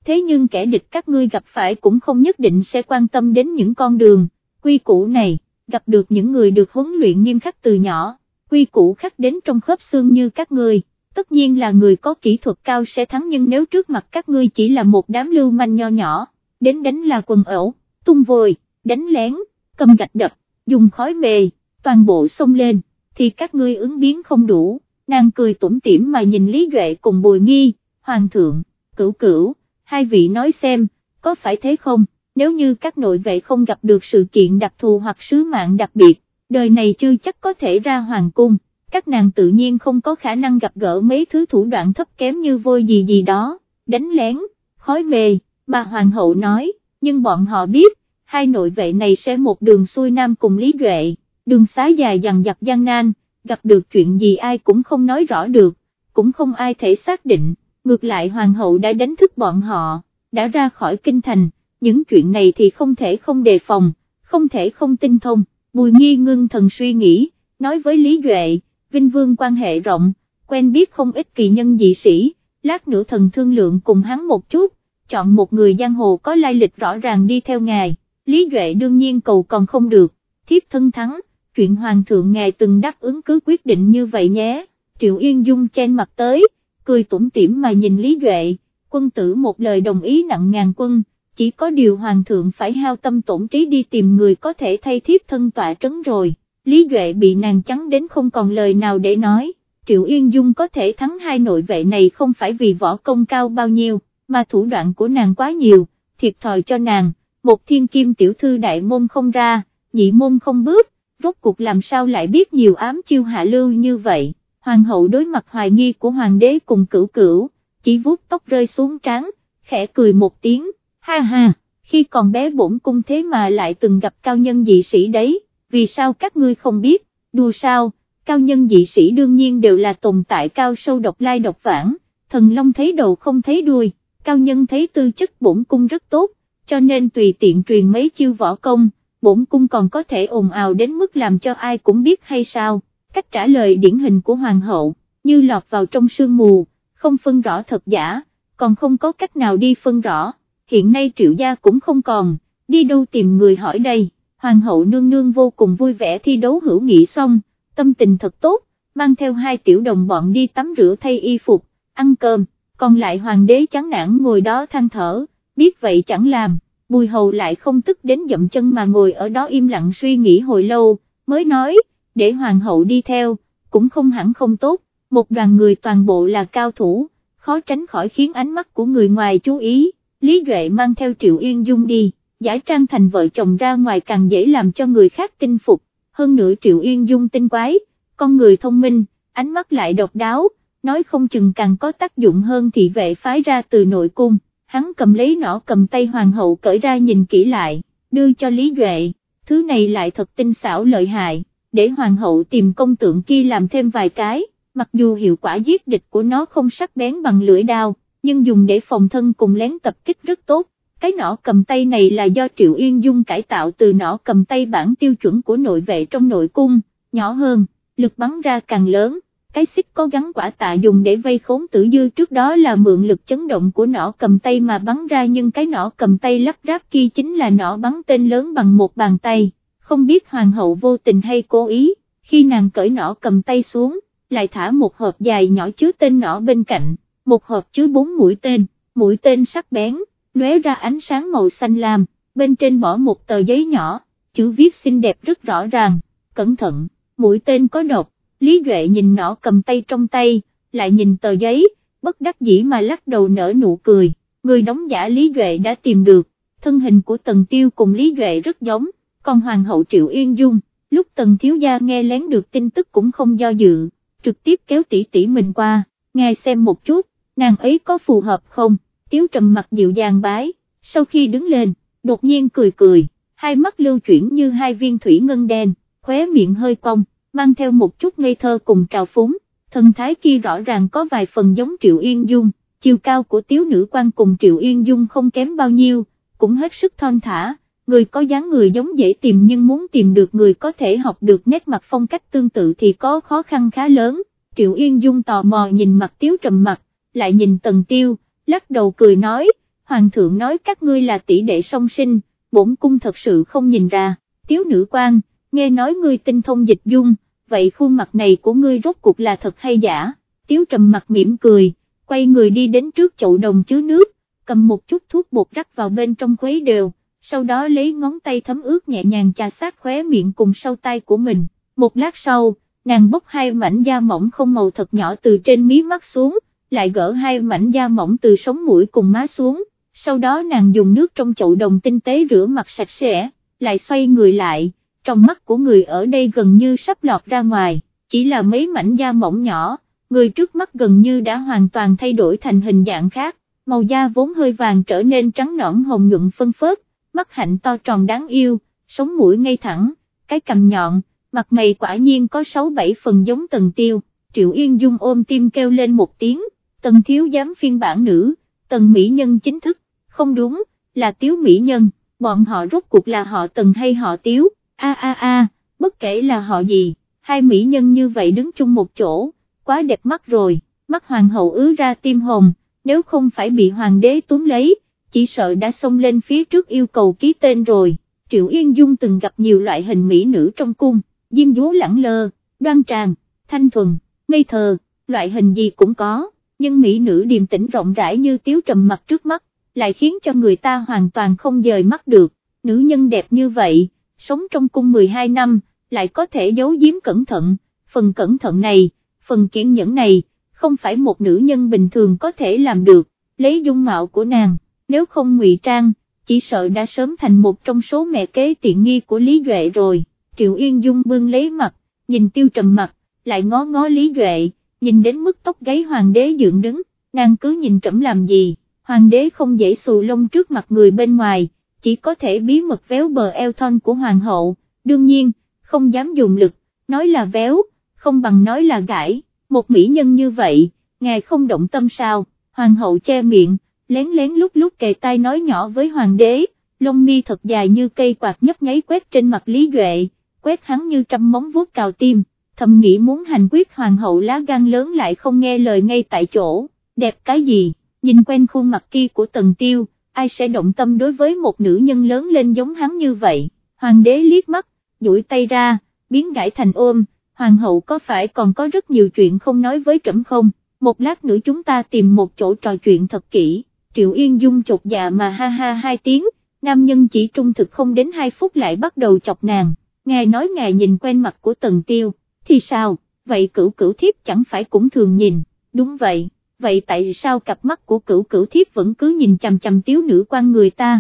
Speaker 1: thế nhưng kẻ địch các ngươi gặp phải cũng không nhất định sẽ quan tâm đến những con đường, quy củ này, gặp được những người được huấn luyện nghiêm khắc từ nhỏ, quy củ khắc đến trong khớp xương như các ngươi, tất nhiên là người có kỹ thuật cao sẽ thắng, nhưng nếu trước mặt các ngươi chỉ là một đám lưu manh nho nhỏ, đến đánh là quần ẩu, tung vôi, đánh lén, cầm gạch đập, dùng khói mề, toàn bộ xông lên, thì các ngươi ứng biến không đủ. Nàng cười tủm tỉm mà nhìn Lý Duệ cùng Bùi Nghi, Hoàng thượng, Cửu Cửu, hai vị nói xem, có phải thế không, nếu như các nội vệ không gặp được sự kiện đặc thù hoặc sứ mạng đặc biệt, đời này chưa chắc có thể ra hoàng cung, các nàng tự nhiên không có khả năng gặp gỡ mấy thứ thủ đoạn thấp kém như vôi gì gì đó, đánh lén, khói mề, mà hoàng hậu nói, nhưng bọn họ biết, hai nội vệ này sẽ một đường xuôi nam cùng Lý Duệ, đường xá dài dằng dặc gian nan, gặp được chuyện gì ai cũng không nói rõ được, cũng không ai thể xác định, ngược lại hoàng hậu đã đánh thức bọn họ, đã ra khỏi kinh thành, những chuyện này thì không thể không đề phòng, không thể không tinh thông. Bùi Nghi ngưng thần suy nghĩ, nói với Lý Duệ, Vinh Vương quan hệ rộng, quen biết không ít kỳ nhân dị sĩ, lát nữa thần thương lượng cùng hắn một chút, chọn một người giang hồ có lai lịch rõ ràng đi theo ngài. Lý Duệ đương nhiên cầu còn không được, thiếp thân thắng, chuyện hoàng thượng ngài từng đáp ứng cứ quyết định như vậy nhé. Triệu Yên Dung chen mặt tới, cười tủm tỉm mà nhìn Lý Duệ, quân tử một lời đồng ý nặng ngàn quân, chỉ có điều hoàng thượng phải hao tâm tổn trí đi tìm người có thể thay thiếp thân tọa trấn rồi. Lý Duệ bị nàng trắng đến không còn lời nào để nói, Triệu Yên Dung có thể thắng hai nội vệ này không phải vì võ công cao bao nhiêu, mà thủ đoạn của nàng quá nhiều, thiệt thòi cho nàng, một thiên kim tiểu thư đại môn không ra, nhị môn không bước, rốt cuộc làm sao lại biết nhiều ám chiêu hạ lưu như vậy. Hoàng hậu đối mặt hoài nghi của hoàng đế cùng Cửu Cửu, chỉ vuốt tóc rơi xuống trán, khẽ cười một tiếng, ha ha, khi còn bé bổn cung thế mà lại từng gặp cao nhân dị sĩ đấy, vì sao các ngươi không biết, đùa sao, cao nhân dị sĩ đương nhiên đều là tồn tại cao sâu độc lai độc vãng, thần long thấy đầu không thấy đuôi, cao nhân thấy tư chất bổn cung rất tốt, cho nên tùy tiện truyền mấy chiêu võ công, bổn cung còn có thể ồn ào đến mức làm cho ai cũng biết hay sao. Cách trả lời điển hình của hoàng hậu, như lọt vào trong sương mù, không phân rõ thật giả, còn không có cách nào đi phân rõ, hiện nay Triệu gia cũng không còn, đi đâu tìm người hỏi đây. Hoàng hậu nương nương vô cùng vui vẻ thi đấu hữu nghị xong, tâm tình thật tốt, mang theo hai tiểu đồng bọn đi tắm rửa thay y phục, ăn cơm, còn lại hoàng đế chán nản ngồi đó than thở, biết vậy chẳng làm, Bùi hầu lại không tức đến dậm chân mà ngồi ở đó im lặng suy nghĩ hồi lâu, mới nói, để hoàng hậu đi theo, cũng không hẳn không tốt, một đoàn người toàn bộ là cao thủ, khó tránh khỏi khiến ánh mắt của người ngoài chú ý. Lý Duệ mang theo Triệu Yên Dung đi, giả trang thành vợ chồng ra ngoài càng dễ làm cho người khác tin phục, hơn nữa Triệu Yên Dung tinh quái, con người thông minh, ánh mắt lại độc đáo, nói không chừng càng có tác dụng hơn thị vệ phái ra từ nội cung. Hắn cầm lấy nỏ cầm tay hoàng hậu cởi ra nhìn kỹ lại, đưa cho Lý Duệ, thứ này lại thật tinh xảo lợi hại, để hoàng hậu tìm công tượng kia làm thêm vài cái, mặc dù hiệu quả giết địch của nó không sắc bén bằng lưỡi đao, nhưng dùng để phòng thân cùng lén tập kích rất tốt. Cái nỏ cầm tay này là do Triệu Yên Dung cải tạo từ nỏ cầm tay bản tiêu chuẩn của nội vệ trong nội cung, nhỏ hơn, lực bắn ra càng lớn. Cái xích có gắn quả tạ dùng để vây khốn Tử Dư trước đó là mượn lực chấn động của nỏ cầm tay mà bắn ra, nhưng cái nỏ cầm tay lắp ráp kia chính là nỏ bắn tên lớn bằng một bàn tay, không biết hoàng hậu vô tình hay cố ý, khi nàng cởi nỏ cầm tay xuống, lại thả một hộp dài nhỏ chứa tên nỏ bên cạnh, một hộp chứa 4 mũi tên sắc bén, lóe ra ánh sáng màu xanh lam, bên trên bỏ một tờ giấy nhỏ, chữ viết xinh đẹp rất rõ ràng, cẩn thận, mũi tên có độc. Lý Duệ nhìn nỏ cầm tay trong tay, lại nhìn tờ giấy, bất đắc dĩ mà lắc đầu nở nụ cười, người đóng giả Lý Duệ đã tìm được, thân hình của Tần Tiêu cùng Lý Duệ rất giống, còn hoàng hậu Triệu Yên Dung, lúc Tần thiếu gia nghe lén được tin tức cũng không do dự, trực tiếp kéo tỷ tỷ mình qua, nghe xem một chút, nàng ấy có phù hợp không, Tiếu trầm mặt dịu dàng bái, sau khi đứng lên, đột nhiên cười, hai mắt lưu chuyển như hai viên thủy ngân đen, khóe miệng hơi cong, mang theo một chút ngây thơ cùng trào phúng, thần thái kia rõ ràng có vài phần giống Triệu Yên Dung, chiều cao của Tiếu nữ quan cùng Triệu Yên Dung không kém bao nhiêu, cũng hết sức thon thả, người có dáng người giống dễ tìm nhưng muốn tìm được người có thể học được nét mặt phong cách tương tự thì có khó khăn khá lớn. Triệu Yên Dung tò mò nhìn mặt Tiếu trầm mặt, lại nhìn Tần Tiêu, lắc đầu cười nói, hoàng thượng nói các ngươi là tỷ đệ song sinh, bổn cung thật sự không nhìn ra. Tiếu nữ quan, nghe nói ngươi tinh thông dịch dung, vậy khuôn mặt này của ngươi rốt cuộc là thật hay giả? Tiếu Trầm Mặc mỉm cười, quay người đi đến trước chậu đồng chứa nước, cầm một chút thuốc bột rắc vào bên trong khuấy đều, sau đó lấy ngón tay thấm ướt nhẹ nhàng chà sát khóe miệng cùng sau tai của mình. Một lát sau, nàng bóc 2 mảnh da mỏng không màu thật nhỏ từ trên mí mắt xuống, lại gỡ 2 mảnh da mỏng từ sống mũi cùng má xuống, sau đó nàng dùng nước trong chậu đồng tinh tế rửa mặt sạch sẽ, lại xoay người lại, trong mắt của người ở đây gần như sắp lọt ra ngoài, chỉ là mấy mảnh da mỏng nhỏ, người trước mắt gần như đã hoàn toàn thay đổi thành hình dạng khác, màu da vốn hơi vàng trở nên trắng nõn hồng nhuận phân phớt, mắt hạnh to tròn đáng yêu, sống mũi ngay thẳng, cái cằm nhọn, mặt mày quả nhiên có 6-7 phần giống Tần Tiêu. Triệu Yên Dung ôm tim kêu lên một tiếng, Tần thiếu giám phiên bản nữ, Tần mỹ nhân chính thức, không đúng, là Tiếu mỹ nhân, bọn họ rốt cuộc là họ Tần hay họ Tiếu, bất kể là họ gì, 2 mỹ nhân như vậy đứng chung một chỗ, quá đẹp mắt rồi, mắt hoàng hậu ứa ra tim hồng, nếu không phải bị hoàng đế túm lấy, chỉ sợ đã xông lên phía trước yêu cầu ký tên rồi. Triệu Yên Dung từng gặp nhiều loại hình mỹ nữ trong cung, diêm dúa lẳng lơ, đoan trang, thanh thuần, ngây thơ, loại hình gì cũng có, nhưng mỹ nữ điềm tĩnh rộng rãi như Tiếu Trầm Mặc trước mắt, lại khiến cho người ta hoàn toàn không dời mắt được. Nữ nhân đẹp như vậy, sống trong cung 12 năm, lại có thể giấu giếm cẩn thận, phần cẩn thận này, phần kiên nhẫn này, không phải một nữ nhân bình thường có thể làm được. Lấy dung mạo của nàng, nếu không ngụy trang, chỉ sợ đã sớm thành một trong số mẹ kế tiện nghi của Lý Duệ rồi. Triệu Yên Dung bưng lấy mặt, nhìn Tiêu Trầm Mặc, lại ngó ngó Lý Duệ, nhìn đến mức tóc gáy hoàng đế dựng đứng, nàng cứ nhìn trẫm làm gì? Hoàng đế không dễ xù lông trước mặt người bên ngoài, chỉ có thể bí mật véo bờ eo thon của hoàng hậu, đương nhiên, không dám dùng lực, nói là véo, không bằng nói là gãi, một mỹ nhân như vậy, ngài không động tâm sao? Hoàng hậu che miệng, lén lén lúc lúc kề tai nói nhỏ với hoàng đế, lông mi thật dài như cây quạt nhấp nháy quét trên mặt Lý Duệ, quét hắn như trăm móng vuốt cào tim, thầm nghĩ muốn hành quyết hoàng hậu lá gan lớn lại không nghe lời ngay tại chỗ, đẹp cái gì, nhìn quen khuôn mặt kia của Tần Tiêu, ai sẽ động tâm đối với một nữ nhân lớn lên giống hắn như vậy? Hoàng đế liếc mắt, duỗi tay ra, biến gãi thành ôm, hoàng hậu có phải còn có rất nhiều chuyện không nói với trẫm không? Một lát nữa chúng ta tìm một chỗ trò chuyện thật kỹ. Triệu Yên Dung chột dạ mà ha ha 2 tiếng, nam nhân chỉ trung thực không đến 2 phút lại bắt đầu chọc nàng, ngài nói ngài nhìn quen mặt của Tần Tiêu, thì sao, vậy Cửu Cửu thiếp chẳng phải cũng thường nhìn? Đúng vậy, vậy tại sao cặp mắt của Cửu Cửu thiếp vẫn cứ nhìn chằm chằm Tiếu nữ quan người ta?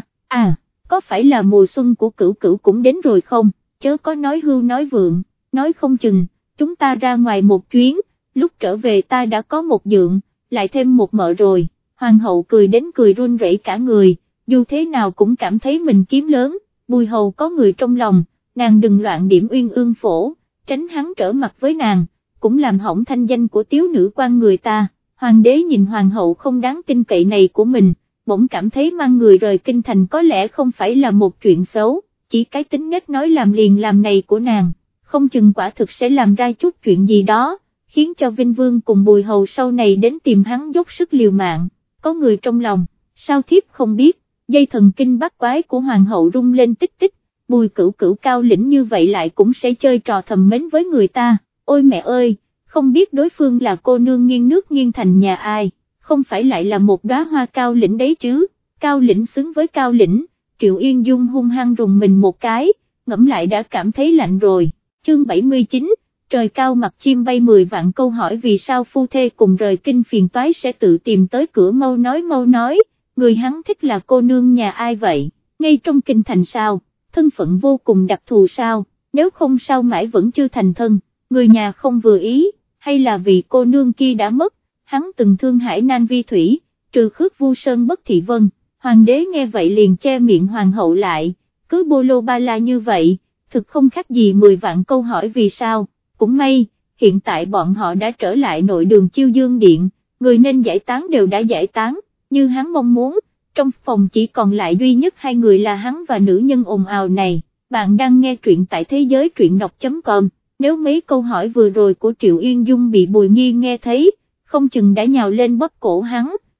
Speaker 1: Có phải là mùa xuân của Cửu Cửu cũng đến rồi không? Chớ có nói hưu nói vượng, nói không chừng, chúng ta ra ngoài một chuyến, lúc trở về ta đã có một dượng, lại thêm một mợ rồi. Hoàng hậu cười đến cười run rẩy cả người, dù thế nào cũng cảm thấy mình kiếm lớn, Bùi hầu có người trong lòng, nàng đừng loạn điểm Uyên Ương Phổ, tránh hắn trở mặt với nàng, cũng làm hỏng thanh danh của Tiếu nữ quan người ta. Hoàng đế nhìn hoàng hậu không đáng tin cậy này của mình, bỗng cảm thấy mang người rời kinh thành có lẽ không phải là một chuyện xấu, chỉ cái tính nết nói làm liền làm này của nàng, không chừng quả thực sẽ làm ra chút chuyện gì đó, khiến cho Vinh Vương cùng Bùi hầu sau này đến tìm hắn dốc sức liều mạng. Có người trong lòng, sao thiếp không biết? Dây thần kinh bát quái của hoàng hậu rung lên tích tích, Bùi Cửu Cửu cao lĩnh như vậy lại cũng sẽ chơi trò thầm mến với người ta, ôi mẹ ơi, không biết đối phương là cô nương nghiêng nước nghiêng thành nhà ai, không phải lại là một đóa hoa cao lĩnh đấy chứ? Cao lĩnh xứng với cao lĩnh, Triệu Yên Dung hung hăng rùng mình một cái, ngẫm lại đã cảm thấy lạnh rồi. Chương 79, trời cao mặt chim bay 10 vạn câu hỏi vì sao phu thê cùng rời kinh phiền toái sẽ tự tìm tới cửa, mau nói, người hắn thích là cô nương nhà ai vậy, ngay trong kinh thành sao, thân phận vô cùng đặc thù sao, nếu không sao mãi vẫn chưa thành thân, người nhà không vừa ý, hay là vì cô nương kia đã mất, hắn từng thương hải nan vi thủy, trừ khước Vu Sơn Bất Thị Vân. Hoàng đế nghe vậy liền che miệng hoàng hậu lại, cứ bô lô ba la như vậy, thực không khác gì 10 vạn câu hỏi vì sao. Cũng may, hiện tại bọn họ đã trở lại nội đường Chiêu Dương Điện, người nên giải tán đều đã giải tán, như hắn mong muốn, trong phòng chỉ còn lại duy nhất 2 người là hắn và nữ nhân ồn ào này. Bạn đang nghe truyện tại thế giới truyện đọc.com, nếu mấy câu hỏi vừa rồi của Triệu Yên Dung bị Bùi Nghi nghe thấy, không chừng đã nhào lên bóp cổ hắn,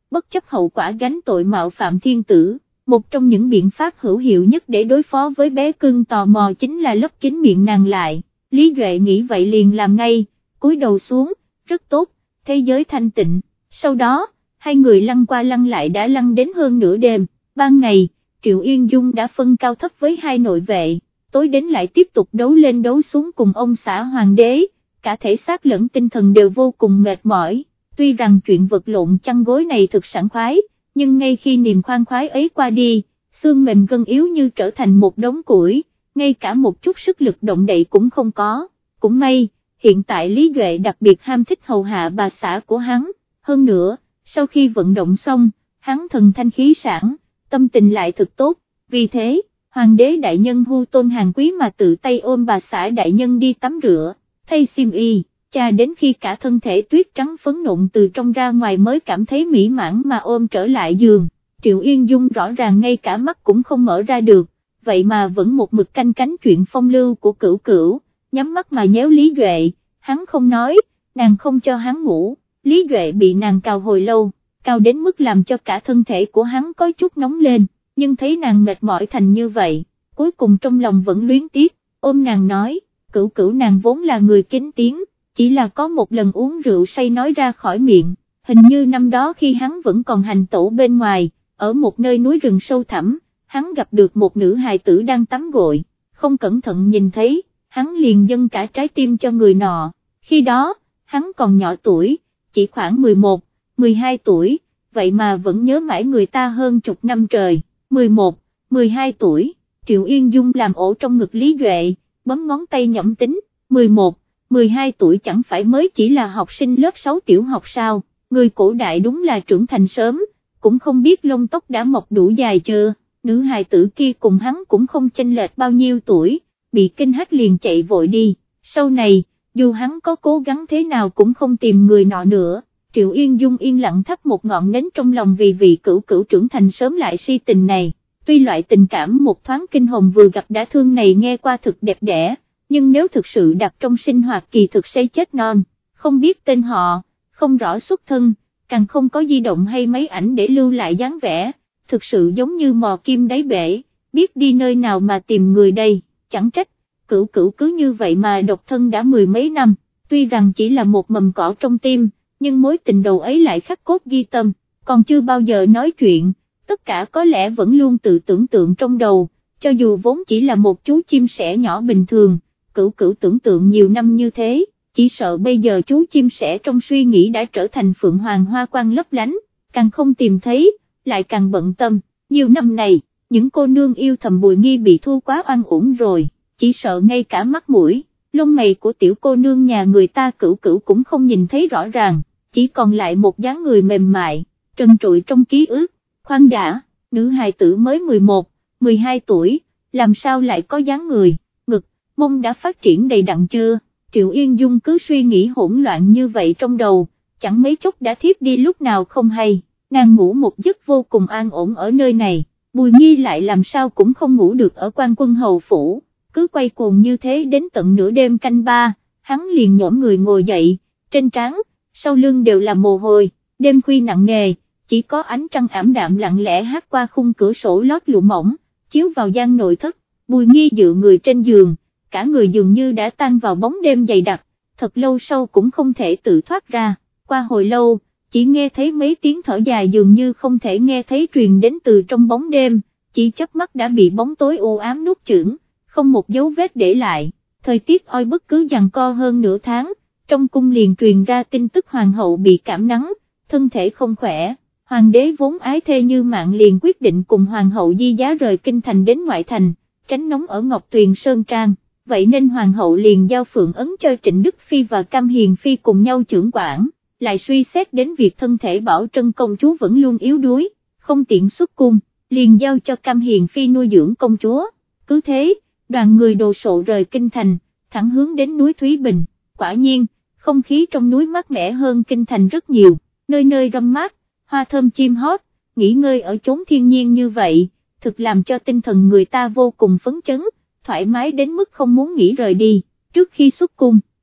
Speaker 1: bất chấp hậu quả gánh tội mạo phạm thiên tử. Một trong những biện pháp hữu hiệu nhất để đối phó với bé cưng tò mò chính là lấp kín miệng nàng lại. Lý Duệ nghĩ vậy liền làm ngay, cúi đầu xuống, rất tốt, thế giới thanh tịnh. Sau đó, hai người lăn qua lăn lại đã lăn đến hơn nửa đêm. Ban ngày, Triệu Yên Dung đã phân cao thấp với hai nội vệ, tối đến lại tiếp tục đấu lên đấu xuống cùng ông xã hoàng đế, cả thể xác lẫn tinh thần đều vô cùng mệt mỏi. Tuy rằng chuyện vật lộn chăn gối này thực sảng khoái, nhưng ngay khi niềm khoan khoái ấy qua đi, xương mềm gân yếu như trở thành một đống củi, ngay cả một chút sức lực động đậy cũng không có. Cũng may, hiện tại Lý Duệ đặc biệt ham thích hầu hạ bà xã của hắn, hơn nữa, sau khi vận động xong, hắn thần thanh khí sảng, tâm tình lại thực tốt, vì thế, hoàng đế đại nhân Hu Tôn Hàng Quý mà tự tay ôm bà xã đại nhân đi tắm rửa, thay xiêm y, cha đến khi cả thân thể tuyết trắng phấn nộn từ trong ra ngoài mới cảm thấy mỹ mãn mà ôm trở lại giường. Triệu Yên Dung rõ ràng ngay cả mắt cũng không mở ra được, vậy mà vẫn một mực canh cánh chuyện phong lưu của Cửu Cửu, nhắm mắt mà nhéo Lý Duệ, hắn không nói, nàng không cho hắn ngủ, Lý Duệ bị nàng cào hồi lâu, cào đến mức làm cho cả thân thể của hắn có chút nóng lên, nhưng thấy nàng mệt mỏi thành như vậy, cuối cùng trong lòng vẫn luyến tiếc, ôm nàng nói, Cửu Cửu nàng vốn là người kín tiếng, chỉ là có một lần uống rượu say nói ra khỏi miệng, hình như năm đó khi hắn vẫn còn hành tẩu bên ngoài, ở một nơi núi rừng sâu thẳm, hắn gặp được một nữ hài tử đang tắm gội, không cẩn thận nhìn thấy, hắn liền dâng cả trái tim cho người nọ, khi đó, hắn còn nhỏ tuổi, chỉ khoảng 11, 12 tuổi, vậy mà vẫn nhớ mãi người ta hơn chục năm trời, 11, 12 tuổi, Triệu Yên Dung làm ổ trong ngực Lý Duệ, bấm ngón tay nhẩm tính, 11, 12 tuổi chẳng phải mới chỉ là học sinh lớp 6 tiểu học sao, người cổ đại đúng là trưởng thành sớm, cũng không biết lông tóc đã mọc đủ dài chưa, nữ hài tử kia cùng hắn cũng không chênh lệch bao nhiêu tuổi, bị kinh hách liền chạy vội đi, sau này, dù hắn có cố gắng thế nào cũng không tìm người nọ nữa. Triệu Yên Dung yên lặng thắp một ngọn nến trong lòng vì vị Cửu Cửu trưởng thành sớm lại si tình này, tuy loại tình cảm một thoáng kinh hồn vừa gặp đã thương này nghe qua thực đẹp đẽ, nhưng nếu thực sự đặt trong sinh hoạt kỳ thực sẽ chết non, không biết tên họ, không rõ xuất thân, càng không có di động hay máy ảnh để lưu lại dáng vẻ, thực sự giống như mò kim đáy bể, biết đi nơi nào mà tìm người đây, chẳng trách, Cửu Cửu cứ như vậy mà độc thân đã mười mấy năm, tuy rằng chỉ là một mầm cỏ trong tim, nhưng mối tình đầu ấy lại khắc cốt ghi tâm, còn chưa bao giờ nói chuyện, tất cả có lẽ vẫn luôn tự tưởng tượng trong đầu, cho dù vốn chỉ là một chú chim sẻ nhỏ bình thường, Cửu Cửu tưởng tượng nhiều năm như thế, chỉ sợ bây giờ chú chim sẻ trong suy nghĩ đã trở thành phượng hoàng hoa quang lấp lánh, càng không tìm thấy, lại càng bận tâm, nhiều năm này, những cô nương yêu thầm Bùi Nghi bị thua quá oan uổng rồi, chỉ sợ ngay cả mắt mũi, lông mày của tiểu cô nương nhà người ta Cửu Cửu cũng không nhìn thấy rõ ràng, chỉ còn lại một dáng người mềm mại, trần trụi trong ký ức, khoan đã, nữ hài tử mới 11, 12 tuổi, làm sao lại có dáng người, ngực, mông đã phát triển đầy đặn chưa, Triệu Yên Dung cứ suy nghĩ hỗn loạn như vậy trong đầu, chẳng mấy chốc đã thiếp đi lúc nào không hay, nàng ngủ một giấc vô cùng an ổn ở nơi này, Bùi Nghi lại làm sao cũng không ngủ được ở Quan Quân Hầu Phủ, cứ quay cuồng như thế đến tận nửa đêm canh ba, hắn liền nhổm người ngồi dậy, trên trán, sau lưng đều là mồ hôi, đêm khuya nặng nề, chỉ có ánh trăng ảm đạm lặng lẽ hát qua khung cửa sổ lót lụa mỏng, chiếu vào gian nội thất, Bùi Nghi dựa người trên giường, cả người dường như đã tan vào bóng đêm dày đặc, thật lâu sau cũng không thể tự thoát ra, qua hồi lâu, chỉ nghe thấy mấy tiếng thở dài dường như không thể nghe thấy truyền đến từ trong bóng đêm, chỉ chớp mắt đã bị bóng tối u ám nuốt chửng, không một dấu vết để lại, thời tiết oi bức cứ giằng co hơn nửa tháng, trong cung liền truyền ra tin tức hoàng hậu bị cảm nắng, thân thể không khỏe, hoàng đế vốn ái thê như mạng liền quyết định cùng hoàng hậu di giá rời kinh thành đến ngoại thành, tránh nóng ở Ngọc Tuyền Sơn Trang, vậy nên hoàng hậu liền giao Phượng Ấn cho Trịnh Đức Phi và Cam Hiền Phi cùng nhau trưởng quản, lại suy xét đến việc thân thể Bảo Trân công chúa vẫn luôn yếu đuối, không tiện xuất cung, liền giao cho Cam Hiền Phi nuôi dưỡng công chúa, cứ thế, đoàn người đồ sộ rời kinh thành, thẳng hướng đến núi Thúy Bình, quả nhiên, không khí trong núi mát mẻ hơn kinh thành rất nhiều, nơi nơi râm mát, hoa thơm chim hót, nghỉ ngơi ở chốn thiên nhiên như vậy, thực làm cho tinh thần người ta vô cùng phấn chấn, thoải mái đến mức không muốn nghỉ rời đi, trước khi xuất cung,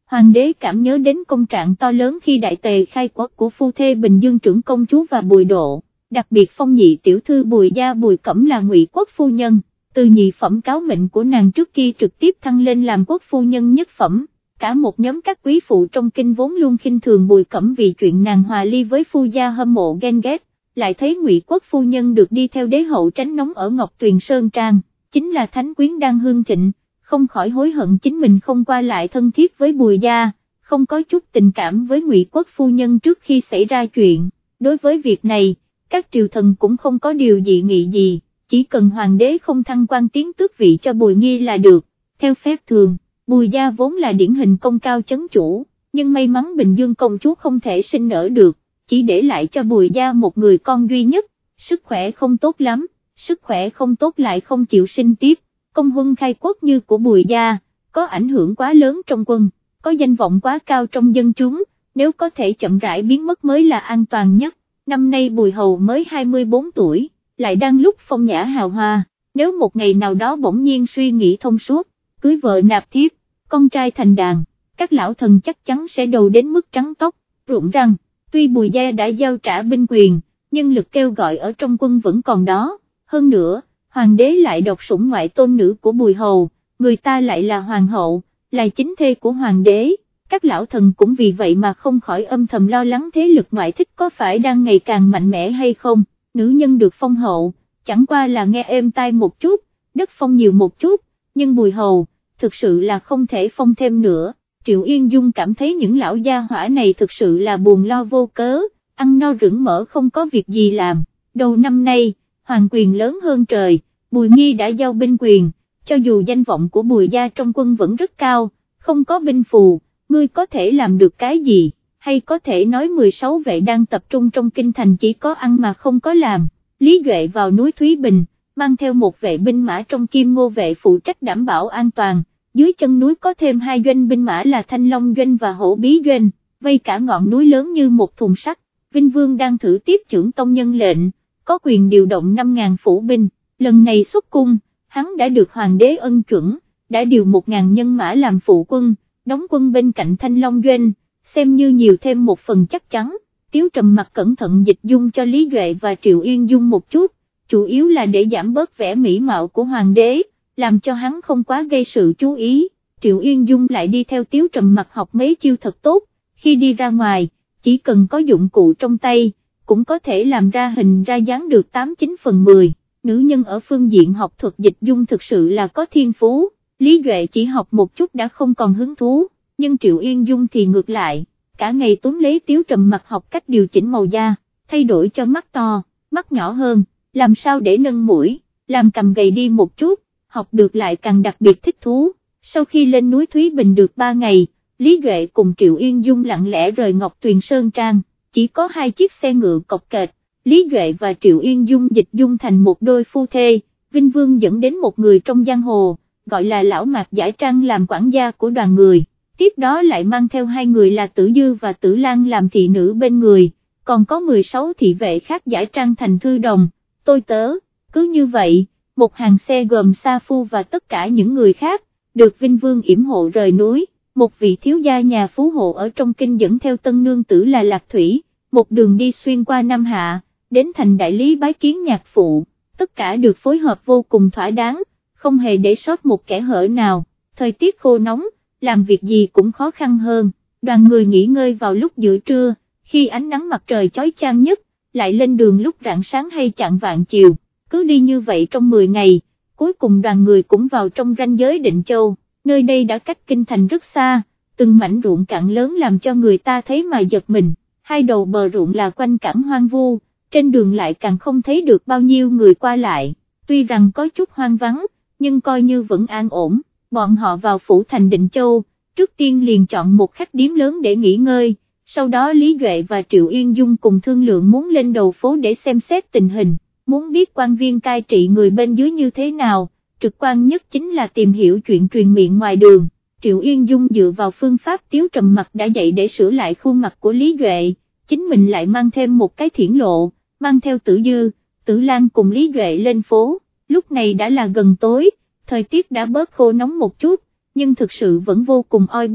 Speaker 1: Hoàng đế cảm nhớ đến công trạng to lớn khi đại tề khai quốc của phu thê Bình Dương trưởng công chúa và Bùi Độ, đặc biệt phong nhị tiểu thư Bùi Gia Bùi Cẩm là Ngụy quốc phu nhân, từ nhị phẩm cáo mệnh của nàng trước kia trực tiếp thăng lên làm quốc phu nhân nhất phẩm. Cả một nhóm các quý phụ trong kinh vốn luôn khinh thường Bùi Cẩm vì chuyện nàng hòa ly với phu gia hâm mộ ghen ghét, lại thấy Ngụy quốc phu nhân được đi theo đế hậu tránh nóng ở Ngọc Tuyền Sơn Trang, chính là thánh quyến đang hương thịnh, không khỏi hối hận chính mình không qua lại thân thiết với Bùi gia, không có chút tình cảm với Ngụy quốc phu nhân trước khi xảy ra chuyện. Đối với việc này, các triều thần cũng không có điều dị nghị gì, chỉ cần hoàng đế không thăng quan tiến tước vị cho Bùi Nghi là được. Theo phép thường, Bùi gia vốn là điển hình công cao chấn chủ, nhưng may mắn Bình Dương công chúa không thể sinh nở được, chỉ để lại cho Bùi gia một người con duy nhất, sức khỏe không tốt lắm, sức khỏe không tốt lại không chịu sinh tiếp. Công huân khai quốc như của Bùi gia, có ảnh hưởng quá lớn trong quân, có danh vọng quá cao trong dân chúng, nếu có thể chậm rãi biến mất mới là an toàn nhất. Năm nay Bùi Hầu mới 24 tuổi, lại đang lúc phong nhã hào hoa, nếu một ngày nào đó bỗng nhiên suy nghĩ thông suốt, cưới vợ nạp thiếp, con trai thành đàn, các lão thần chắc chắn sẽ đầu đến mức trắng tóc, rụng răng. Tuy Bùi gia đã giao trả binh quyền, nhưng lực kêu gọi ở trong quân vẫn còn đó, hơn nữa, hoàng đế lại độc sủng ngoại tôn nữ của Bùi Hầu, người ta lại là hoàng hậu, là chính thê của hoàng đế, các lão thần cũng vì vậy mà không khỏi âm thầm lo lắng thế lực ngoại thích có phải đang ngày càng mạnh mẽ hay không. Nữ nhân được phong hậu, chẳng qua là nghe êm tai một chút, đất phong nhiều một chút, nhưng Bùi Hầu, thực sự là không thể phong thêm nữa. Triệu Yên Dung cảm thấy những lão gia hỏa này thực sự là buồn lo vô cớ, ăn no rửng mỡ không có việc gì làm. Đầu năm nay, hoàng quyền lớn hơn trời, Bùi Nghi đã giao binh quyền, cho dù danh vọng của Bùi gia trong quân vẫn rất cao, không có binh phù, ngươi có thể làm được cái gì, hay có thể nói 16 vệ đang tập trung trong kinh thành chỉ có ăn mà không có làm. Lý Duệ vào núi Thúy Bình, mang theo một vệ binh mã trong Kim Ngô vệ phụ trách đảm bảo an toàn. Dưới chân núi có thêm 2 doanh binh mã là Thanh Long doanh và Hổ Bí doanh, vây cả ngọn núi lớn như một thùng sắt. Vinh Vương đang thử tiếp trưởng tông nhân lệnh, có quyền điều động 5.000 phủ binh, lần này xuất cung, hắn đã được hoàng đế ân chuẩn, đã điều 1.000 nhân mã làm phụ quân, đóng quân bên cạnh Thanh Long doanh, xem như nhiều thêm một phần chắc chắn. Tiếu Trầm Mặc cẩn thận dịch dung cho Lý Duệ và Triệu Yên Dung một chút, chủ yếu là để giảm bớt vẻ mỹ mạo của hoàng đế, làm cho hắn không quá gây sự chú ý. Triệu Yên Dung lại đi theo Tiếu Trầm Mặc học mấy chiêu thật tốt, khi đi ra ngoài, chỉ cần có dụng cụ trong tay, cũng có thể làm ra hình ra dáng được 89 phần 10. Nữ nhân ở phương diện học thuật dịch dung thực sự là có thiên phú, Lý Duệ chỉ học một chút đã không còn hứng thú, nhưng Triệu Yên Dung thì ngược lại, cả ngày túm lấy Tiếu Trầm Mặc học cách điều chỉnh màu da, thay đổi cho mắt to, mắt nhỏ hơn, làm sao để nâng mũi, làm cằm gầy đi một chút, học được lại càng đặc biệt thích thú. Sau khi lên núi Thúy Bình được 3 ngày, Lý Duệ cùng Triệu Yên Dung lặng lẽ rời Ngọc Tuyền Sơn Trang, chỉ có 2 chiếc xe ngựa cộc kệch, Lý Duệ và Triệu Yên Dung dịch dung thành một đôi phu thê. Vinh Vương dẫn đến một người trong giang hồ, gọi là Lão Mạc Giải Trang làm quản gia của đoàn người, tiếp đó lại mang theo 2 người là Tử Dư và Tử Lan làm thị nữ bên người, còn có 16 thị vệ khác giải trang thành thư đồng, tôi tớ. Cứ như vậy, một hàng xe gồm sa phu và tất cả những người khác, được Vinh Vương yểm hộ rời núi. Một vị thiếu gia nhà phú hộ ở trong kinh dẫn theo tân nương tử là Lạc Thủy, một đường đi xuyên qua Nam Hạ, đến thành đại lý bái kiến nhạc phụ, tất cả được phối hợp vô cùng thỏa đáng, không hề để sót một kẽ hở nào. Thời tiết khô nóng, làm việc gì cũng khó khăn hơn, đoàn người nghỉ ngơi vào lúc giữa trưa, khi ánh nắng mặt trời chói chang nhất, lại lên đường lúc rạng sáng hay chạng vạng chiều, cứ đi như vậy trong 10 ngày, cuối cùng đoàn người cũng vào trong ranh giới Định Châu. Nơi đây đã cách kinh thành rất xa, từng mảnh ruộng cạn lớn làm cho người ta thấy mà giật mình, 2 đầu bờ ruộng là quanh cảng hoang vu, trên đường lại càng không thấy được bao nhiêu người qua lại, tuy rằng có chút hoang vắng, nhưng coi như vẫn an ổn. Bọn họ vào phủ thành Định Châu, trước tiên liền chọn một khách điếm lớn để nghỉ ngơi, sau đó Lý Duệ và Triệu Yên Dung cùng thương lượng muốn lên đầu phố để xem xét tình hình, muốn biết quan viên cai trị người bên dưới như thế nào. Trực quan nhất chính là tìm hiểu chuyện truyền miệng ngoài đường. Triệu Yên Dung dựa vào phương pháp Tiếu Trầm Mặc đã dạy để sửa lại khuôn mặt của Lý Duệ, chính mình lại mang thêm một cái thiển lộ, mang theo Tử Dư, Tử Lan cùng Lý Duệ lên phố. Lúc này đã là gần tối, thời tiết đã bớt khô nóng một chút, nhưng thực sự vẫn vô cùng oi bức.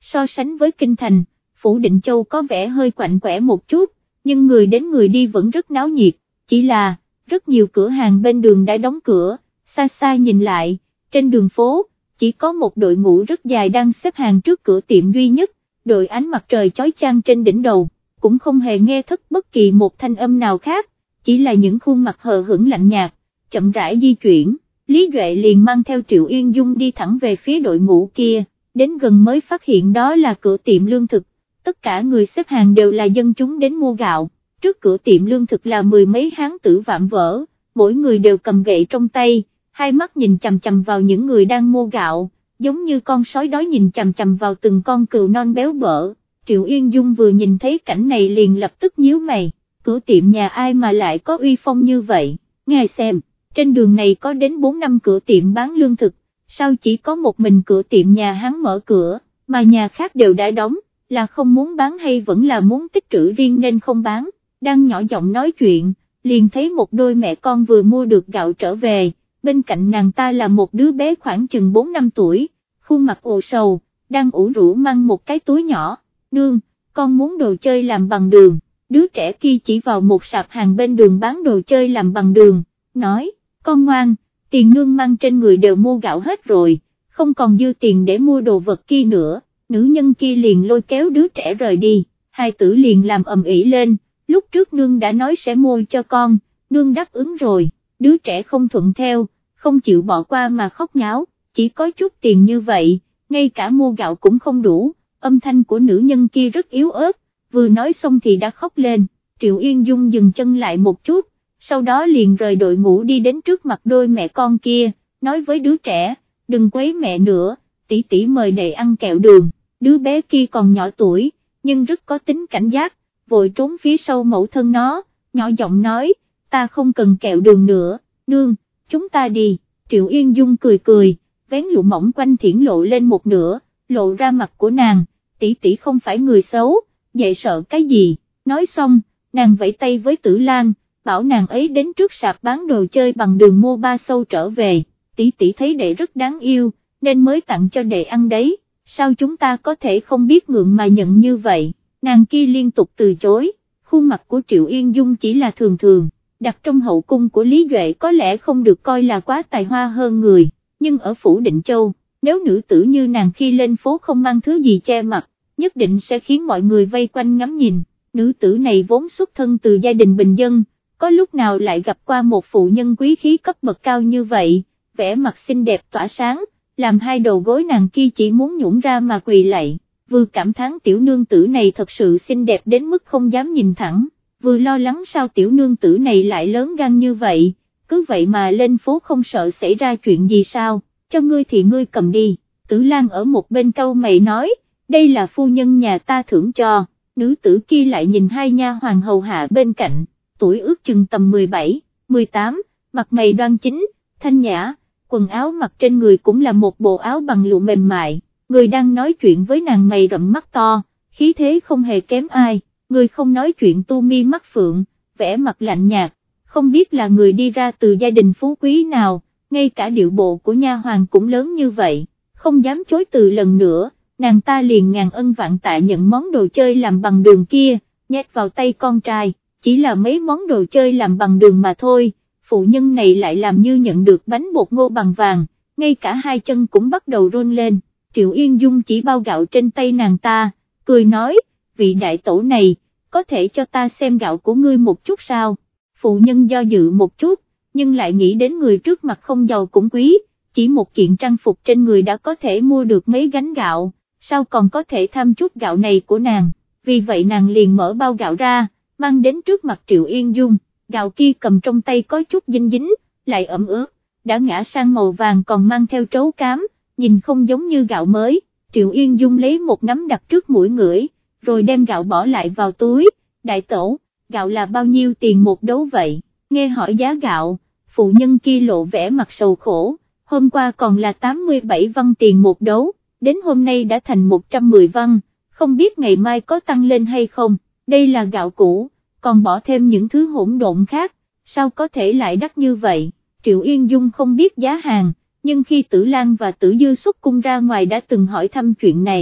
Speaker 1: so sánh với Kinh Thành, Phủ Định Châu có vẻ hơi quạnh quẽ một chút, nhưng người đến người đi vẫn rất náo nhiệt, chỉ là, rất nhiều cửa hàng bên đường đã đóng cửa, xa xa nhìn lại, trên đường phố, chỉ có một đội ngũ rất dài đang xếp hàng trước cửa tiệm duy nhất, đội ánh mặt trời chói chang trên đỉnh đầu, cũng không hề nghe thức bất kỳ một thanh âm nào khác, chỉ là những khuôn mặt hờ hững lạnh nhạt, chậm rãi di chuyển, Lý Duệ liền mang theo Triệu Yên Dung đi thẳng về phía đội ngũ kia, đến gần mới phát hiện đó là cửa tiệm lương thực, tất cả người xếp hàng đều là dân chúng đến mua gạo, trước cửa tiệm lương thực là mười mấy hán tử vạm vỡ, mỗi người đều cầm gậy trong tay, hai mắt nhìn chằm chằm vào những người đang mua gạo, giống như con sói đói nhìn chằm chằm vào từng con cừu non béo bở. Triệu Yên Dung vừa nhìn thấy cảnh này liền lập tức nhíu mày, cửa tiệm nhà ai mà lại có uy phong như vậy, ngài xem, trên đường này có đến 4-5 cửa tiệm bán lương thực, sao chỉ có một mình cửa tiệm nhà hắn mở cửa, mà nhà khác đều đã đóng, là không muốn bán hay vẫn là muốn tích trữ riêng nên không bán, đang nhỏ giọng nói chuyện, liền thấy một đôi mẹ con vừa mua được gạo trở về, bên cạnh nàng ta là một đứa bé khoảng chừng 4-5 tuổi, khuôn mặt ồ sầu, đang ủ rũ mang một cái túi nhỏ, nương, con muốn đồ chơi làm bằng đường, đứa trẻ kia chỉ vào một sạp hàng bên đường bán đồ chơi làm bằng đường, nói, con ngoan, tiền nương mang trên người đều mua gạo hết rồi, không còn dư tiền để mua đồ vật kia nữa, nữ nhân kia liền lôi kéo đứa trẻ rời đi, hai tử liền làm ầm ĩ lên, lúc trước nương đã nói sẽ mua cho con, nương đáp ứng rồi, đứa trẻ không thuận theo, không chịu bỏ qua mà khóc nháo, chỉ có chút tiền như vậy, ngay cả mua gạo cũng không đủ, âm thanh của nữ nhân kia rất yếu ớt, vừa nói xong thì đã khóc lên, Triệu Yên Dung dừng chân lại một chút, sau đó liền rời đội ngũ đi đến trước mặt đôi mẹ con kia, nói với đứa trẻ, đừng quấy mẹ nữa, tỷ tỷ mời đệ ăn kẹo đường, đứa bé kia còn nhỏ tuổi, nhưng rất có tính cảnh giác, vội trốn phía sau mẫu thân nó, nhỏ giọng nói, ta không cần kẹo đường nữa, nương, chúng ta đi, Triệu Yên Dung cười cười, vén lụa mỏng quanh thiển lộ lên một nửa, lộ ra mặt của nàng, tỷ tỷ không phải người xấu, vậy sợ cái gì, nói xong, nàng vẫy tay với Tử Lan, bảo nàng ấy đến trước sạp bán đồ chơi bằng đường mua 3 xu trở về, tỷ tỷ thấy đệ rất đáng yêu, nên mới tặng cho đệ ăn đấy, sao chúng ta có thể không biết ngượng mà nhận như vậy, nàng kia liên tục từ chối, khuôn mặt của Triệu Yên Dung chỉ là thường thường, đặt trong hậu cung của Lý Duệ có lẽ không được coi là quá tài hoa hơn người, nhưng ở Phủ Định Châu, nếu nữ tử như nàng khi lên phố không mang thứ gì che mặt, nhất định sẽ khiến mọi người vây quanh ngắm nhìn, nữ tử này vốn xuất thân từ gia đình bình dân, có lúc nào lại gặp qua một phụ nhân quý khí cấp bậc cao như vậy, vẻ mặt xinh đẹp tỏa sáng, làm hai đầu gối nàng kia chỉ muốn nhũn ra mà quỳ lạy, vừa cảm thán tiểu nương tử này thật sự xinh đẹp đến mức không dám nhìn thẳng, vừa lo lắng sao tiểu nương tử này lại lớn gan như vậy, cứ vậy mà lên phố không sợ xảy ra chuyện gì sao, cho ngươi thì ngươi cầm đi, Tử Lan ở một bên cau mày nói, đây là phu nhân nhà ta thưởng cho, nữ tử kia lại nhìn hai nha hoàn hầu hạ bên cạnh, tuổi ước chừng tầm 17, 18, mặt mày đoan chính, thanh nhã, quần áo mặc trên người cũng là một bộ áo bằng lụa mềm mại, người đang nói chuyện với nàng mày rậm mắt to, khí thế không hề kém ai, người không nói chuyện tu mi mắt phượng, vẻ mặt lạnh nhạt, không biết là người đi ra từ gia đình phú quý nào, ngay cả điệu bộ của nha hoàn cũng lớn như vậy, không dám chối từ lần nữa, nàng ta liền ngàn ân vạn tạ nhận món đồ chơi làm bằng đường kia, nhét vào tay con trai, chỉ là mấy món đồ chơi làm bằng đường mà thôi, phụ nhân này lại làm như nhận được bánh bột ngô bằng vàng, ngay cả hai chân cũng bắt đầu run lên, Triệu Yên Dung chỉ bao gạo trên tay nàng ta, cười nói, vị đại tổ này, có thể cho ta xem gạo của ngươi một chút sao, phụ nhân do dự một chút, nhưng lại nghĩ đến người trước mặt không giàu cũng quý, chỉ một kiện trang phục trên người đã có thể mua được mấy gánh gạo, sao còn có thể tham chút gạo này của nàng, vì vậy nàng liền mở bao gạo ra, mang đến trước mặt Triệu Yên Dung, gạo kia cầm trong tay có chút dinh dính, lại ẩm ướt, đã ngã sang màu vàng còn mang theo trấu cám, nhìn không giống như gạo mới, Triệu Yên Dung lấy một nắm đặt trước mũi ngửi, rồi đem gạo bỏ lại vào túi, đại tổ, gạo là bao nhiêu tiền một đấu vậy, nghe hỏi giá gạo, phụ nhân kia lộ vẻ mặt sầu khổ, hôm qua còn là 87 văn tiền một đấu, đến hôm nay đã thành 110 văn, không biết ngày mai có tăng lên hay không, đây là gạo cũ, còn bỏ thêm những thứ hỗn độn khác, sao có thể lại đắt như vậy, Triệu Yên Dung không biết giá hàng, nhưng khi Tử Lan và Tử Dư xuất cung ra ngoài đã từng hỏi thăm chuyện này,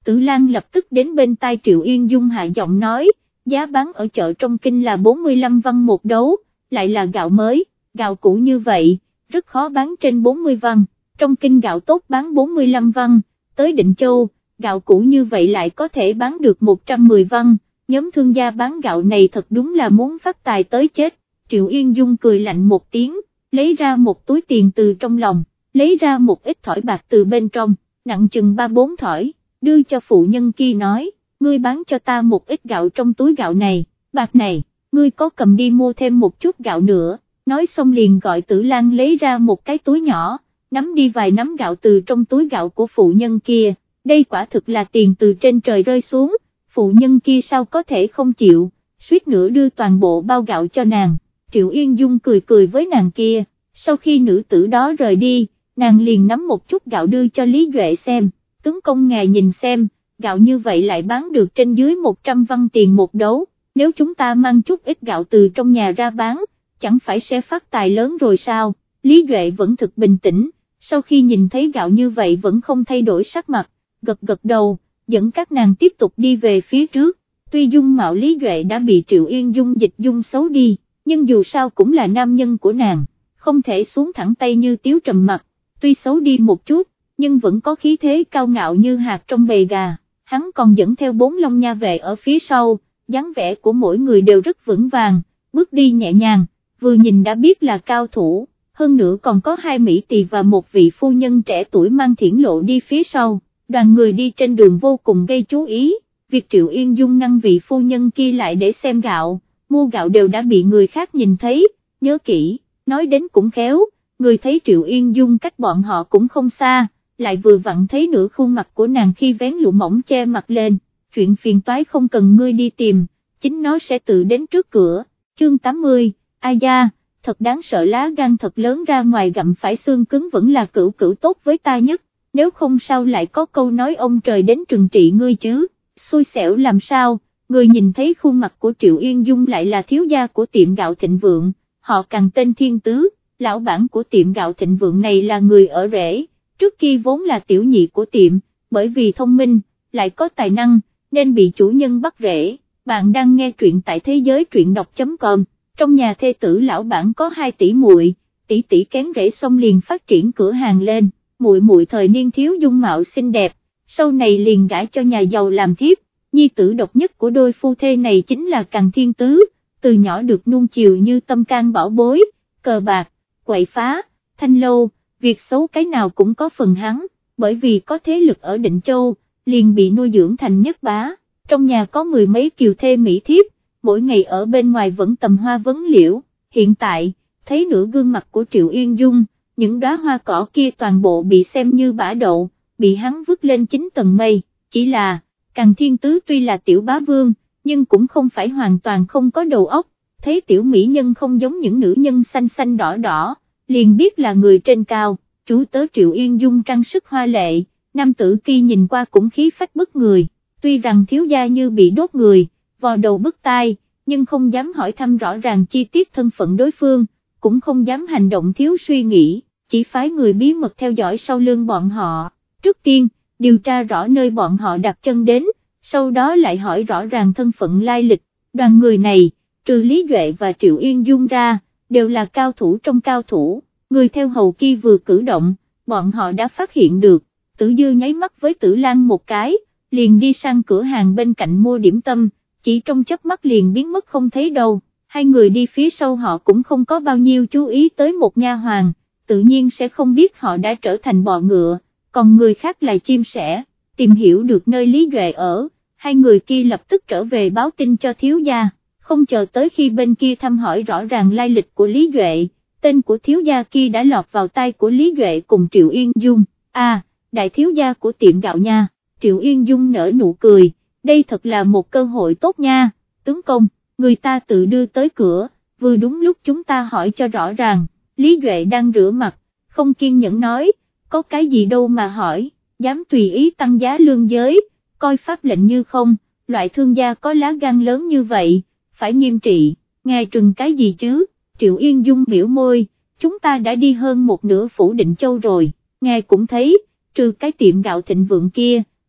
Speaker 1: Tử Lan lập tức đến bên tai Triệu Yên Dung hạ giọng nói, giá bán ở chợ trong kinh là 45 văn một đấu, lại là gạo mới, gạo cũ như vậy, rất khó bán trên 40 văn, trong kinh gạo tốt bán 45 văn, tới Định Châu, gạo cũ như vậy lại có thể bán được 110 văn, nhóm thương gia bán gạo này thật đúng là muốn phát tài tới chết. Triệu Yên Dung cười lạnh một tiếng, lấy ra một túi tiền từ trong lòng, lấy ra một ít thỏi bạc từ bên trong, nặng chừng 3-4 thỏi, đưa cho phụ nhân kia nói, ngươi bán cho ta một ít gạo trong túi gạo này, bạc này, ngươi có cầm đi mua thêm một chút gạo nữa, nói xong liền gọi Tử Lan lấy ra một cái túi nhỏ, nắm đi vài nắm gạo từ trong túi gạo của phụ nhân kia, đây quả thực là tiền từ trên trời rơi xuống, phụ nhân kia sao có thể không chịu, suýt nữa đưa toàn bộ bao gạo cho nàng. Triệu Yên Dung cười cười với nàng kia, sau khi nữ tử đó rời đi, nàng liền nắm một chút gạo đưa cho Lý Duệ xem, tướng công ngài nhìn xem, gạo như vậy lại bán được trên dưới 100 văn tiền một đấu, nếu chúng ta mang chút ít gạo từ trong nhà ra bán, chẳng phải sẽ phát tài lớn rồi sao? Lý Duệ vẫn thực bình tĩnh, sau khi nhìn thấy gạo như vậy vẫn không thay đổi sắc mặt, gật gật đầu, dẫn các nàng tiếp tục đi về phía trước, tuy dung mạo Lý Duệ đã bị Triệu Yên Dung dịch dung xấu đi, nhưng dù sao cũng là nam nhân của nàng, không thể xuống thẳng tay như Tiếu Trầm Mặc, tuy xấu đi một chút, nhưng vẫn có khí thế cao ngạo như hạt trong bầy gà, hắn còn dẫn theo 4 long nha vệ ở phía sau, dáng vẻ của mỗi người đều rất vững vàng, bước đi nhẹ nhàng, vừa nhìn đã biết là cao thủ, hơn nữa còn có 2 mỹ tỳ và một vị phu nhân trẻ tuổi mang thiển lộ đi phía sau, đoàn người đi trên đường vô cùng gây chú ý, việc Triệu Yên Dung ngăn vị phu nhân kia lại để xem gạo, mua gạo đều đã bị người khác nhìn thấy, nhớ kỹ, nói đến cũng khéo, người thấy Triệu Yên Dung cách bọn họ cũng không xa, lại vừa vặn thấy nửa khuôn mặt của nàng khi vén lụa mỏng che mặt lên, chuyện phiền toái không cần ngươi đi tìm, chính nó sẽ tự đến trước cửa. Chương 80, ai da, thật đáng sợ, lá gan thật lớn, ra ngoài gặm phải xương cứng vẫn là cửu cửu tốt với ta nhất, nếu không sao lại có câu nói ông trời đến trừng trị ngươi chứ, xui xẻo làm sao, người nhìn thấy khuôn mặt của Triệu Yên Dung lại là thiếu gia của tiệm gạo Thịnh Vượng, họ càng tên Thiên Tứ, lão bản của tiệm gạo Thịnh Vượng này là người ở rễ, trước kia vốn là tiểu nhị của tiệm, bởi vì thông minh, lại có tài năng, nên bị chủ nhân bắt rễ. Bạn đang nghe truyện tại thế giới truyện đọc.com, trong nhà thê tử lão bản có 2 tỷ muội, tỷ tỷ kén rễ xong liền phát triển cửa hàng lên, muội muội thời niên thiếu dung mạo xinh đẹp, sau này liền gả cho nhà giàu làm thiếp, nhi tử độc nhất của đôi phu thê này chính là Càn Thiên Tứ, từ nhỏ được nuông chiều như tâm can bảo bối, cờ bạc, quậy phá, thanh lâu, việc xấu cái nào cũng có phần hắn, bởi vì có thế lực ở Định Châu, liền bị nuôi dưỡng thành nhất bá. Trong nhà có 10 mấy kiều thê mỹ thiếp, mỗi ngày ở bên ngoài vẫn tầm hoa vấn liễu, hiện tại, thấy nửa gương mặt của Triệu Yên Dung, những đóa hoa cỏ kia toàn bộ bị xem như bã đậu, bị hắn vứt lên 9 tầng mây, chỉ là, Càn Thiên Tứ tuy là tiểu bá vương, nhưng cũng không phải hoàn toàn không có đầu óc, thấy tiểu mỹ nhân không giống những nữ nhân xanh xanh đỏ đỏ, liền biết là người trên cao, chú tớ Triệu Yên Dung trang sức hoa lệ, nam tử kia nhìn qua cũng khí phách bức người. Tuy rằng thiếu gia như bị đốt người, vò đầu bứt tai, nhưng không dám hỏi thăm rõ ràng chi tiết thân phận đối phương, cũng không dám hành động thiếu suy nghĩ, chỉ phái người bí mật theo dõi sau lưng bọn họ, trước tiên, điều tra rõ nơi bọn họ đặt chân đến, sau đó lại hỏi rõ ràng thân phận lai lịch, đoàn người này, trừ Lý Duệ và Triệu Yên Dung ra, đều là cao thủ trong cao thủ, người theo hầu kia vừa cử động, bọn họ đã phát hiện được, Tử Dư nháy mắt với Tử Lan một cái, liền đi sang cửa hàng bên cạnh mua điểm tâm, chỉ trong chớp mắt liền biến mất không thấy đâu, 2 người đi phía sau họ cũng không có bao nhiêu chú ý tới một nha hoàn, tự nhiên sẽ không biết họ đã trở thành bò ngựa, còn người khác là chim sẻ, tìm hiểu được nơi Lý Duệ ở, 2 người kia lập tức trở về báo tin cho thiếu gia, không chờ tới khi bên kia thăm hỏi rõ ràng lai lịch của Lý Duệ, tên của thiếu gia kia đã lọt vào tay của Lý Duệ cùng Triệu Yên Dung, đại thiếu gia của tiệm gạo nha. Triệu Yên Dung nở nụ cười, đây thật là một cơ hội tốt nha, tướng công, người ta tự đưa tới cửa, vừa đúng lúc chúng ta hỏi cho rõ ràng, Lý Duệ đang rửa mặt, không kiên nhẫn nói, có cái gì đâu mà hỏi, dám tùy ý tăng giá lương giới, coi pháp lệnh như không, loại thương gia có lá gan lớn như vậy, phải nghiêm trị, ngài trừng cái gì chứ, Triệu Yên Dung biểu môi, chúng ta đã đi hơn một nửa phủ Định Châu rồi, ngài cũng thấy, trừ cái tiệm gạo Thịnh Vượng kia,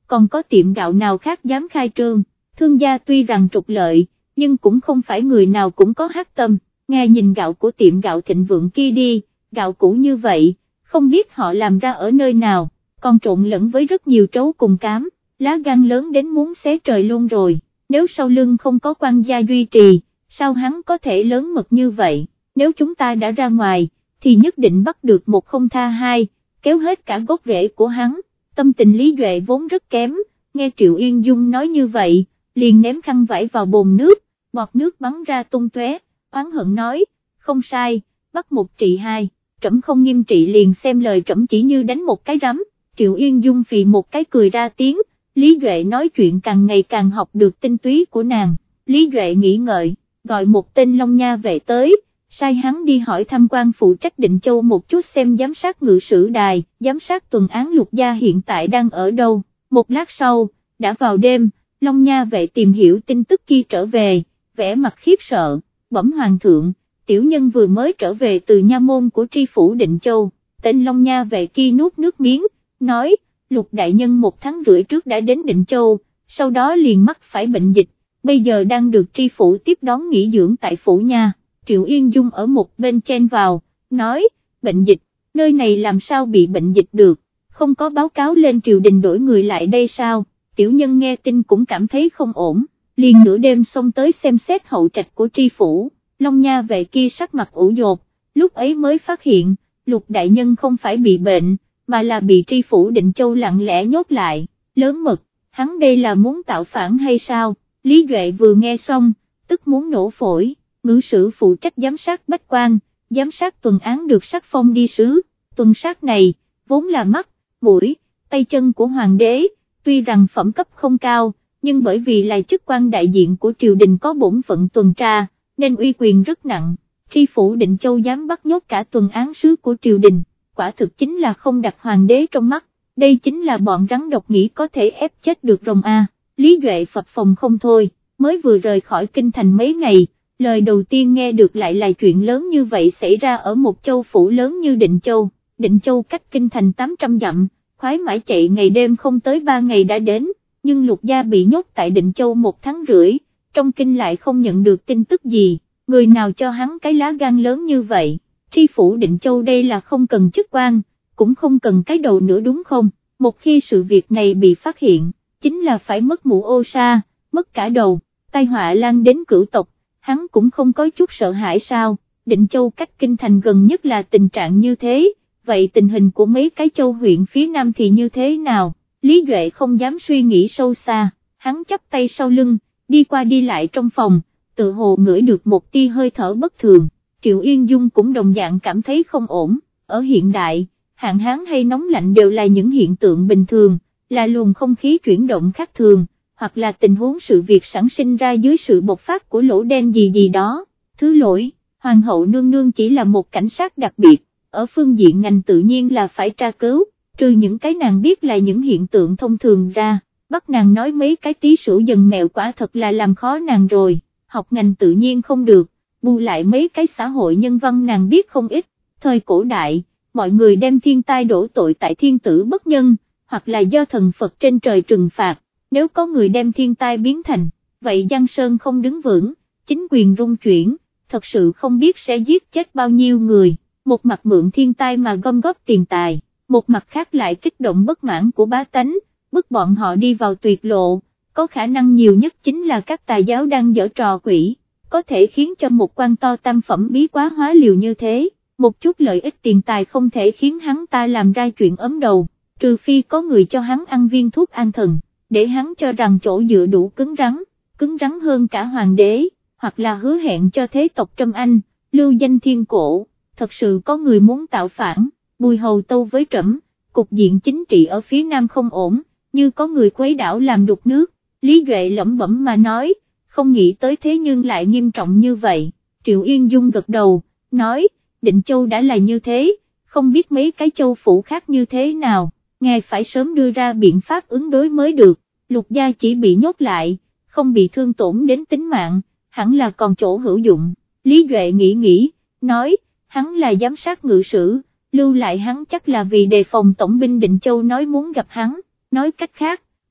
Speaker 1: còn có tiệm gạo nào khác dám khai trương, thương gia tuy rằng trục lợi, nhưng cũng không phải người nào cũng có hắc tâm, nghe nhìn gạo của tiệm gạo thịnh vượng kia đi, gạo cũ như vậy, không biết họ làm ra ở nơi nào, còn trộn lẫn với rất nhiều trấu cùng cám, lá gan lớn đến muốn xé trời luôn rồi, nếu sau lưng không có quan gia duy trì, sao hắn có thể lớn mật như vậy, nếu chúng ta đã ra ngoài, thì nhất định bắt được một không tha hai, kéo hết cả gốc rễ của hắn. Tâm tình Lý Duệ vốn rất kém, nghe Triệu Yên Dung nói như vậy, liền ném khăn vải vào bồn nước, bọt nước bắn ra tung tóe, oán hận nói, không sai, bắt một trị hai, trẫm không nghiêm trị liền xem lời trẫm chỉ như đánh một cái rắm. Triệu Yên Dung phì một cái cười ra tiếng, Lý Duệ nói chuyện càng ngày càng học được tinh túy của nàng, Lý Duệ nghĩ ngợi, gọi một tên Long Nha vệ tới, sai hắn đi hỏi tham quan phụ trách Định Châu một chút xem giám sát ngự sử đài, giám sát tuần án Lục gia hiện tại đang ở đâu. Một lát sau, đã vào đêm, Long Nha vệ tìm hiểu tin tức kia trở về, vẻ mặt khiếp sợ, bẩm hoàng thượng, tiểu nhân vừa mới trở về từ nha môn của tri phủ Định Châu. Tên Long Nha vệ kia nuốt nước miếng, nói, Lục đại nhân 1 tháng rưỡi trước đã đến Định Châu, sau đó liền mắc phải bệnh dịch, bây giờ đang được tri phủ tiếp đón nghỉ dưỡng tại phủ nha. Triệu Yên Dung ở một bên chen vào, nói, bệnh dịch, nơi này làm sao bị bệnh dịch được, không có báo cáo lên triều đình đổi người lại đây sao, tiểu nhân nghe tin cũng cảm thấy không ổn, liền nửa đêm xông tới xem xét hậu trạch của tri phủ, Long Nha vệ kia sắc mặt ủ dột, lúc ấy mới phát hiện, Lục đại nhân không phải bị bệnh, mà là bị tri phủ Định Châu lặng lẽ nhốt lại, lớn mật, hắn đây là muốn tạo phản hay sao, Lý Duệ vừa nghe xong, tức muốn nổ phổi. Ngự sử phụ trách giám sát bách quan, giám sát tuần án được sắc phong đi sứ, tuần sát này, vốn là mắt, mũi, tay chân của hoàng đế, tuy rằng phẩm cấp không cao, nhưng bởi vì là chức quan đại diện của triều đình có bổn phận tuần tra, nên uy quyền rất nặng, tri phủ Định Châu dám bắt nhốt cả tuần án sứ của triều đình, quả thực chính là không đặt hoàng đế trong mắt, đây chính là bọn rắn độc nghĩ có thể ép chết được rồng A. Lý Duệ phập phồng không thôi, mới vừa rời khỏi kinh thành mấy ngày, lời đầu tiên nghe được lại là chuyện lớn như vậy xảy ra ở một châu phủ lớn như Định Châu. Định Châu cách kinh thành 800 dặm, khoái mã chạy ngày đêm không tới 3 ngày đã đến, nhưng Lục gia bị nhốt tại Định Châu 1 tháng rưỡi, trong kinh lại không nhận được tin tức gì, người nào cho hắn cái lá gan lớn như vậy, tri phủ Định Châu đây là không cần chức quan, cũng không cần cái đầu nữa đúng không, một khi sự việc này bị phát hiện, chính là phải mất mũ ô sa, mất cả đầu, tai họa lan đến cửu tộc. Hắn cũng không có chút sợ hãi sao, Định Châu cách kinh thành gần nhất là tình trạng như thế, vậy tình hình của mấy cái châu huyện phía nam thì như thế nào, Lý Duệ không dám suy nghĩ sâu xa, hắn chắp tay sau lưng, đi qua đi lại trong phòng, tự hồ ngửi được một tia hơi thở bất thường, Triệu Yên Dung cũng đồng dạng cảm thấy không ổn, ở hiện đại, hạn hán hay nóng lạnh đều là những hiện tượng bình thường, là luồng không khí chuyển động khác thường, hoặc là tình huống sự việc sản sinh ra dưới sự bộc phát của lỗ đen gì gì đó. Thứ lỗi, Hoàng hậu nương nương chỉ là một cảnh sát đặc biệt, ở phương diện ngành tự nhiên là phải tra cứu, trừ những cái nàng biết là những hiện tượng thông thường ra, bắt nàng nói mấy cái tí sửu dần mẹo quả thật là làm khó nàng rồi, học ngành tự nhiên không được, bù lại mấy cái xã hội nhân văn nàng biết không ít, thời cổ đại, mọi người đem thiên tai đổ tội tại thiên tử bất nhân, hoặc là do thần Phật trên trời trừng phạt. Nếu có người đem thiên tai biến thành, vậy Giang Sơn không đứng vững, chính quyền rung chuyển, thật sự không biết sẽ giết chết bao nhiêu người, một mặt mượn thiên tai mà gom góp tiền tài, một mặt khác lại kích động bất mãn của bá tánh, bức bọn họ đi vào tuyệt lộ, có khả năng nhiều nhất chính là các tà giáo đang giở trò quỷ, có thể khiến cho một quan to tam phẩm bí quá hóa liều như thế, một chút lợi ích tiền tài không thể khiến hắn ta làm ra chuyện ấm đầu, trừ phi có người cho hắn ăn viên thuốc an thần, để hắn cho rằng chỗ dựa đủ cứng rắn hơn cả hoàng đế, hoặc là hứa hẹn cho thế tộc Trâm Anh, lưu danh thiên cổ, thật sự có người muốn tạo phản, Bùi Hầu tâu với trẫm, cục diện chính trị ở phía nam không ổn, như có người khuấy đảo làm đục nước, Lý Duệ lẩm bẩm mà nói, không nghĩ tới thế nhưng lại nghiêm trọng như vậy, Triệu Yên Dung gật đầu, nói, Định Châu đã là như thế, không biết mấy cái châu phủ khác như thế nào, ngài phải sớm đưa ra biện pháp ứng đối mới được, Lục gia chỉ bị nhốt lại, không bị thương tổn đến tính mạng, hẳn là còn chỗ hữu dụng, Lý Duệ nghĩ, nói, hắn là giám sát ngự sử, lưu lại hắn chắc là vì đề phòng tổng binh Định Châu nói muốn gặp hắn, nói cách khác,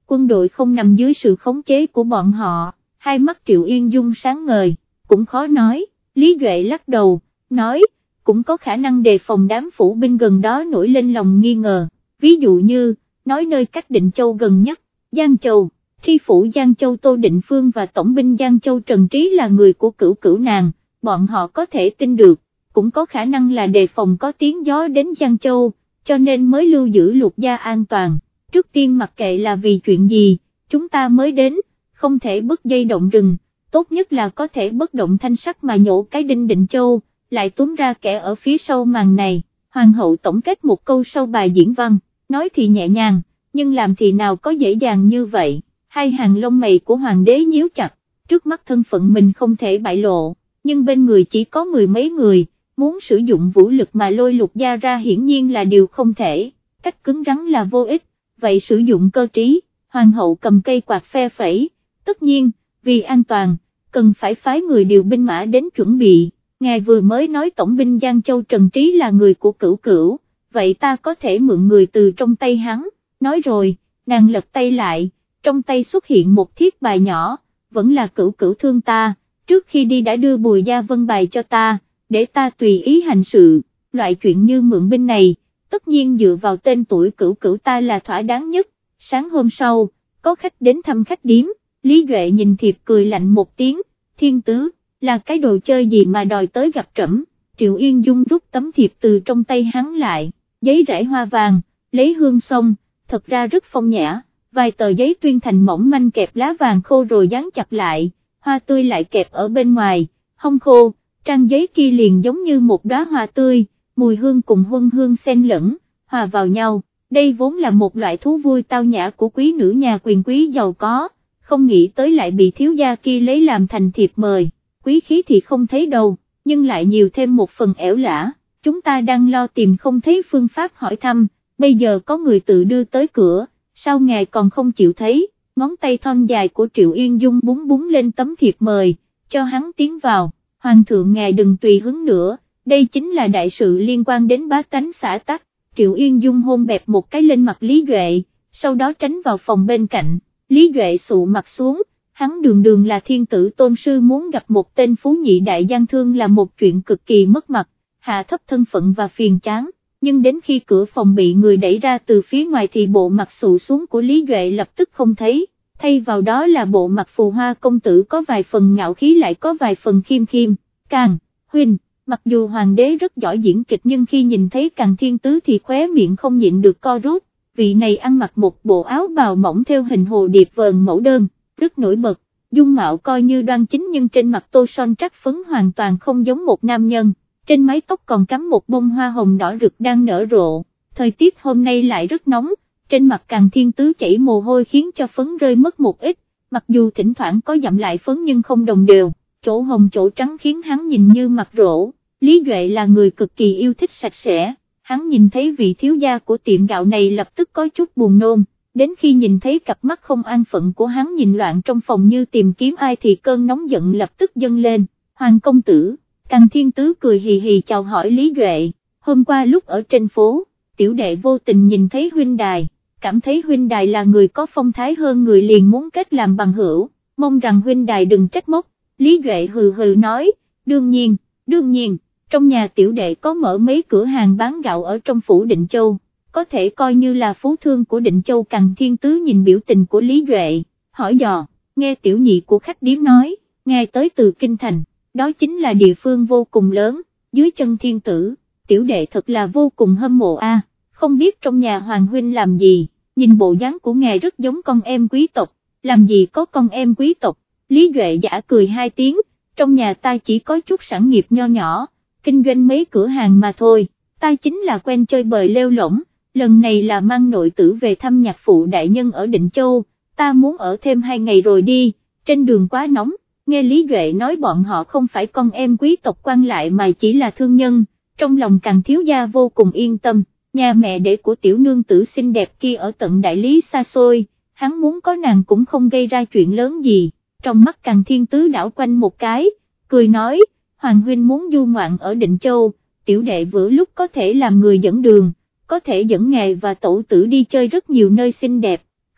Speaker 1: quân đội không nằm dưới sự khống chế của bọn họ. Hai mắt Triệu Yên Dung sáng ngời, cũng khó nói. Lý Duệ lắc đầu, nói, cũng có khả năng đề phòng đám phủ binh gần đó nổi lên lòng nghi ngờ, ví dụ như, nói nơi cách Định Châu gần nhất, Giang Châu, tri phủ Giang Châu Tô Định Phương và tổng binh Giang Châu Trần Trí là người của Cửu Cửu nàng, bọn họ có thể tin được, cũng có khả năng là đề phòng có tiếng gió đến Giang Châu, cho nên mới lưu giữ Lục gia an toàn. Trước tiên mặc kệ là vì chuyện gì, chúng ta mới đến, không thể bứt dây động rừng, tốt nhất là có thể bất động thanh sắc mà nhổ cái đinh Định Châu, lại túm ra kẻ ở phía sau màn này. Hoàng hậu tổng kết một câu sau bài diễn văn, nói thì nhẹ nhàng, nhưng làm thì nào có dễ dàng như vậy. Hai hàng lông mày của hoàng đế nhíu chặt, trước mắt thân phận mình không thể bại lộ, nhưng bên người chỉ có mười mấy người, muốn sử dụng vũ lực mà lôi Lục gia ra hiển nhiên là điều không thể, cách cứng rắn là vô ích, vậy sử dụng cơ trí. Hoàng hậu cầm cây quạt phe phẩy, tất nhiên, vì an toàn, cần phải phái người điều binh mã đến chuẩn bị. Ngài vừa mới nói tổng binh Giang Châu Trần Trí là người của Cửu Cửu, vậy ta có thể mượn người từ trong tay hắn. Nói rồi, nàng lật tay lại, trong tay xuất hiện một thiết bài nhỏ, vẫn là Cửu Cửu thương ta, trước khi đi đã đưa Bùi Gia Vân bài cho ta, để ta tùy ý hành sự. Loại chuyện như mượn binh này, tất nhiên dựa vào tên tuổi Cửu Cửu ta là thỏa đáng nhất. Sáng hôm sau, có khách đến thăm khách điếm, Lý Duệ nhìn thiệp cười lạnh một tiếng, Thiên Tứ, là cái đồ chơi gì mà đòi tới gặp trẫm. Triệu Yên Dung rút tấm thiệp từ trong tay hắn lại, giấy rải hoa vàng, lấy hương xong, thật ra rất phong nhã, vài tờ giấy tuyên thành mỏng manh kẹp lá vàng khô rồi dán chặt lại, hoa tươi lại kẹp ở bên ngoài, hông khô, trang giấy kia liền giống như một đóa hoa tươi, mùi hương cùng huân hương xen lẫn, hòa vào nhau. Đây vốn là một loại thú vui tao nhã của quý nữ nhà quyền quý giàu có, không nghĩ tới lại bị thiếu gia kia lấy làm thành thiệp mời. Quý khí thì không thấy đâu, nhưng lại nhiều thêm một phần ẻo lả, chúng ta đang lo tìm không thấy phương pháp hỏi thăm, bây giờ có người tự đưa tới cửa, sao ngài còn không chịu thấy. Ngón tay thon dài của Triệu Yên Dung búng búng lên tấm thiệp mời, cho hắn tiến vào. Hoàng thượng ngài đừng tùy hứng nữa, đây chính là đại sự liên quan đến bá tánh xã tắc. Triệu Yên Dung hôn bẹp một cái lên mặt Lý Duệ, sau đó tránh vào phòng bên cạnh. Lý Duệ sụ mặt xuống, hắn đường đường là thiên tử tôn sư muốn gặp một tên phú nhị đại gian thương là một chuyện cực kỳ mất mặt, hạ thấp thân phận và phiền chán, nhưng đến khi cửa phòng bị người đẩy ra từ phía ngoài thì bộ mặt sụ xuống của Lý Duệ lập tức không thấy, thay vào đó là bộ mặt phù hoa công tử có vài phần ngạo khí lại có vài phần khiêm khiêm. Càng, huynh. Mặc dù hoàng đế rất giỏi diễn kịch nhưng khi nhìn thấy Càng Thiên Tứ thì khóe miệng không nhịn được co rút, vị này ăn mặc một bộ áo bào mỏng theo hình hồ điệp vờn mẫu đơn, rất nổi bật, dung mạo coi như đoan chính nhưng trên mặt tô son trắc phấn hoàn toàn không giống một nam nhân, trên mái tóc còn cắm một bông hoa hồng đỏ rực đang nở rộ, thời tiết hôm nay lại rất nóng, trên mặt Càng Thiên Tứ chảy mồ hôi khiến cho phấn rơi mất một ít, mặc dù thỉnh thoảng có dặm lại phấn nhưng không đồng đều, chỗ hồng chỗ trắng khiến hắn nhìn như mặt rỗ. Lý Duệ là người cực kỳ yêu thích sạch sẽ, hắn nhìn thấy vị thiếu gia của tiệm gạo này lập tức có chút buồn nôn, đến khi nhìn thấy cặp mắt không an phận của hắn nhìn loạn trong phòng như tìm kiếm ai thì cơn nóng giận lập tức dâng lên. Hoàng công tử, Càng Thiên Tứ cười hì hì chào hỏi Lý Duệ, hôm qua lúc ở trên phố, tiểu đệ vô tình nhìn thấy huynh đài, cảm thấy huynh đài là người có phong thái hơn người liền muốn kết làm bằng hữu, mong rằng huynh đài đừng trách móc. Lý Duệ hừ hừ nói, đương nhiên. Trong nhà tiểu đệ có mở mấy cửa hàng bán gạo ở trong phủ Định Châu, có thể coi như là phú thương của Định Châu. Càng Thiên Tứ nhìn biểu tình của Lý Duệ, hỏi dò, nghe tiểu nhị của khách điếm nói, nghe tới từ Kinh Thành, đó chính là địa phương vô cùng lớn, dưới chân thiên tử, tiểu đệ thật là vô cùng hâm mộ a. Không biết trong nhà Hoàng huynh làm gì, nhìn bộ dáng của ngài rất giống con em quý tộc, làm gì có con em quý tộc. Lý Duệ giả cười hai tiếng, trong nhà ta chỉ có chút sản nghiệp nho nhỏ, kinh doanh mấy cửa hàng mà thôi, ta chính là quen chơi bời lêu lổng, lần này là mang nội tử về thăm nhạc phụ đại nhân ở Định Châu, ta muốn ở thêm 2 ngày rồi đi, trên đường quá nóng. Nghe Lý Duệ nói bọn họ không phải con em quý tộc quan lại mà chỉ là thương nhân, trong lòng Càng thiếu gia vô cùng yên tâm, nhà mẹ đẻ của tiểu nương tử xinh đẹp kia ở tận đại lý xa xôi, hắn muốn có nàng cũng không gây ra chuyện lớn gì. Trong mắt Càng Thiên Tứ đảo quanh một cái, cười nói, Hoàng huynh muốn du ngoạn ở Định Châu, tiểu đệ vừa lúc có thể làm người dẫn đường, có thể dẫn ngài và tổ tử đi chơi rất nhiều nơi xinh đẹp,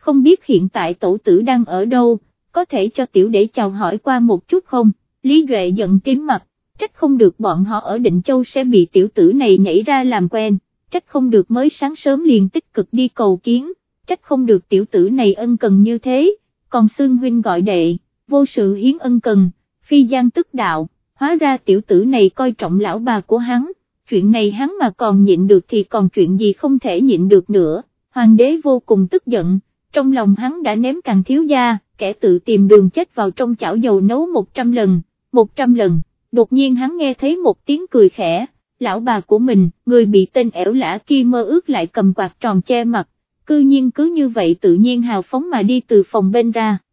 Speaker 1: không biết hiện tại tổ tử đang ở đâu, có thể cho tiểu để chào hỏi qua một chút không? Lý Duệ giận tím mặt, trách không được bọn họ ở Định Châu sẽ bị tiểu tử này nhảy ra làm quen, trách không được mới sáng sớm liền tích cực đi cầu kiến, trách không được tiểu tử này ân cần như thế, còn xưng huynh gọi đệ, vô sự hiến ân cần, phi gian tức đạo, hóa ra tiểu tử này coi trọng lão bà của hắn, chuyện này hắn mà còn nhịn được thì còn chuyện gì không thể nhịn được nữa. Hoàng đế vô cùng tức giận, trong lòng hắn đã ném Càn thiếu gia, kẻ tự tìm đường chết vào trong chảo dầu nấu 100 lần, 100 lần, đột nhiên hắn nghe thấy một tiếng cười khẽ, lão bà của mình, người bị tên ẻo lả kia mơ ước lại cầm quạt tròn che mặt, cư nhiên cứ như vậy tự nhiên hào phóng mà đi từ phòng bên ra.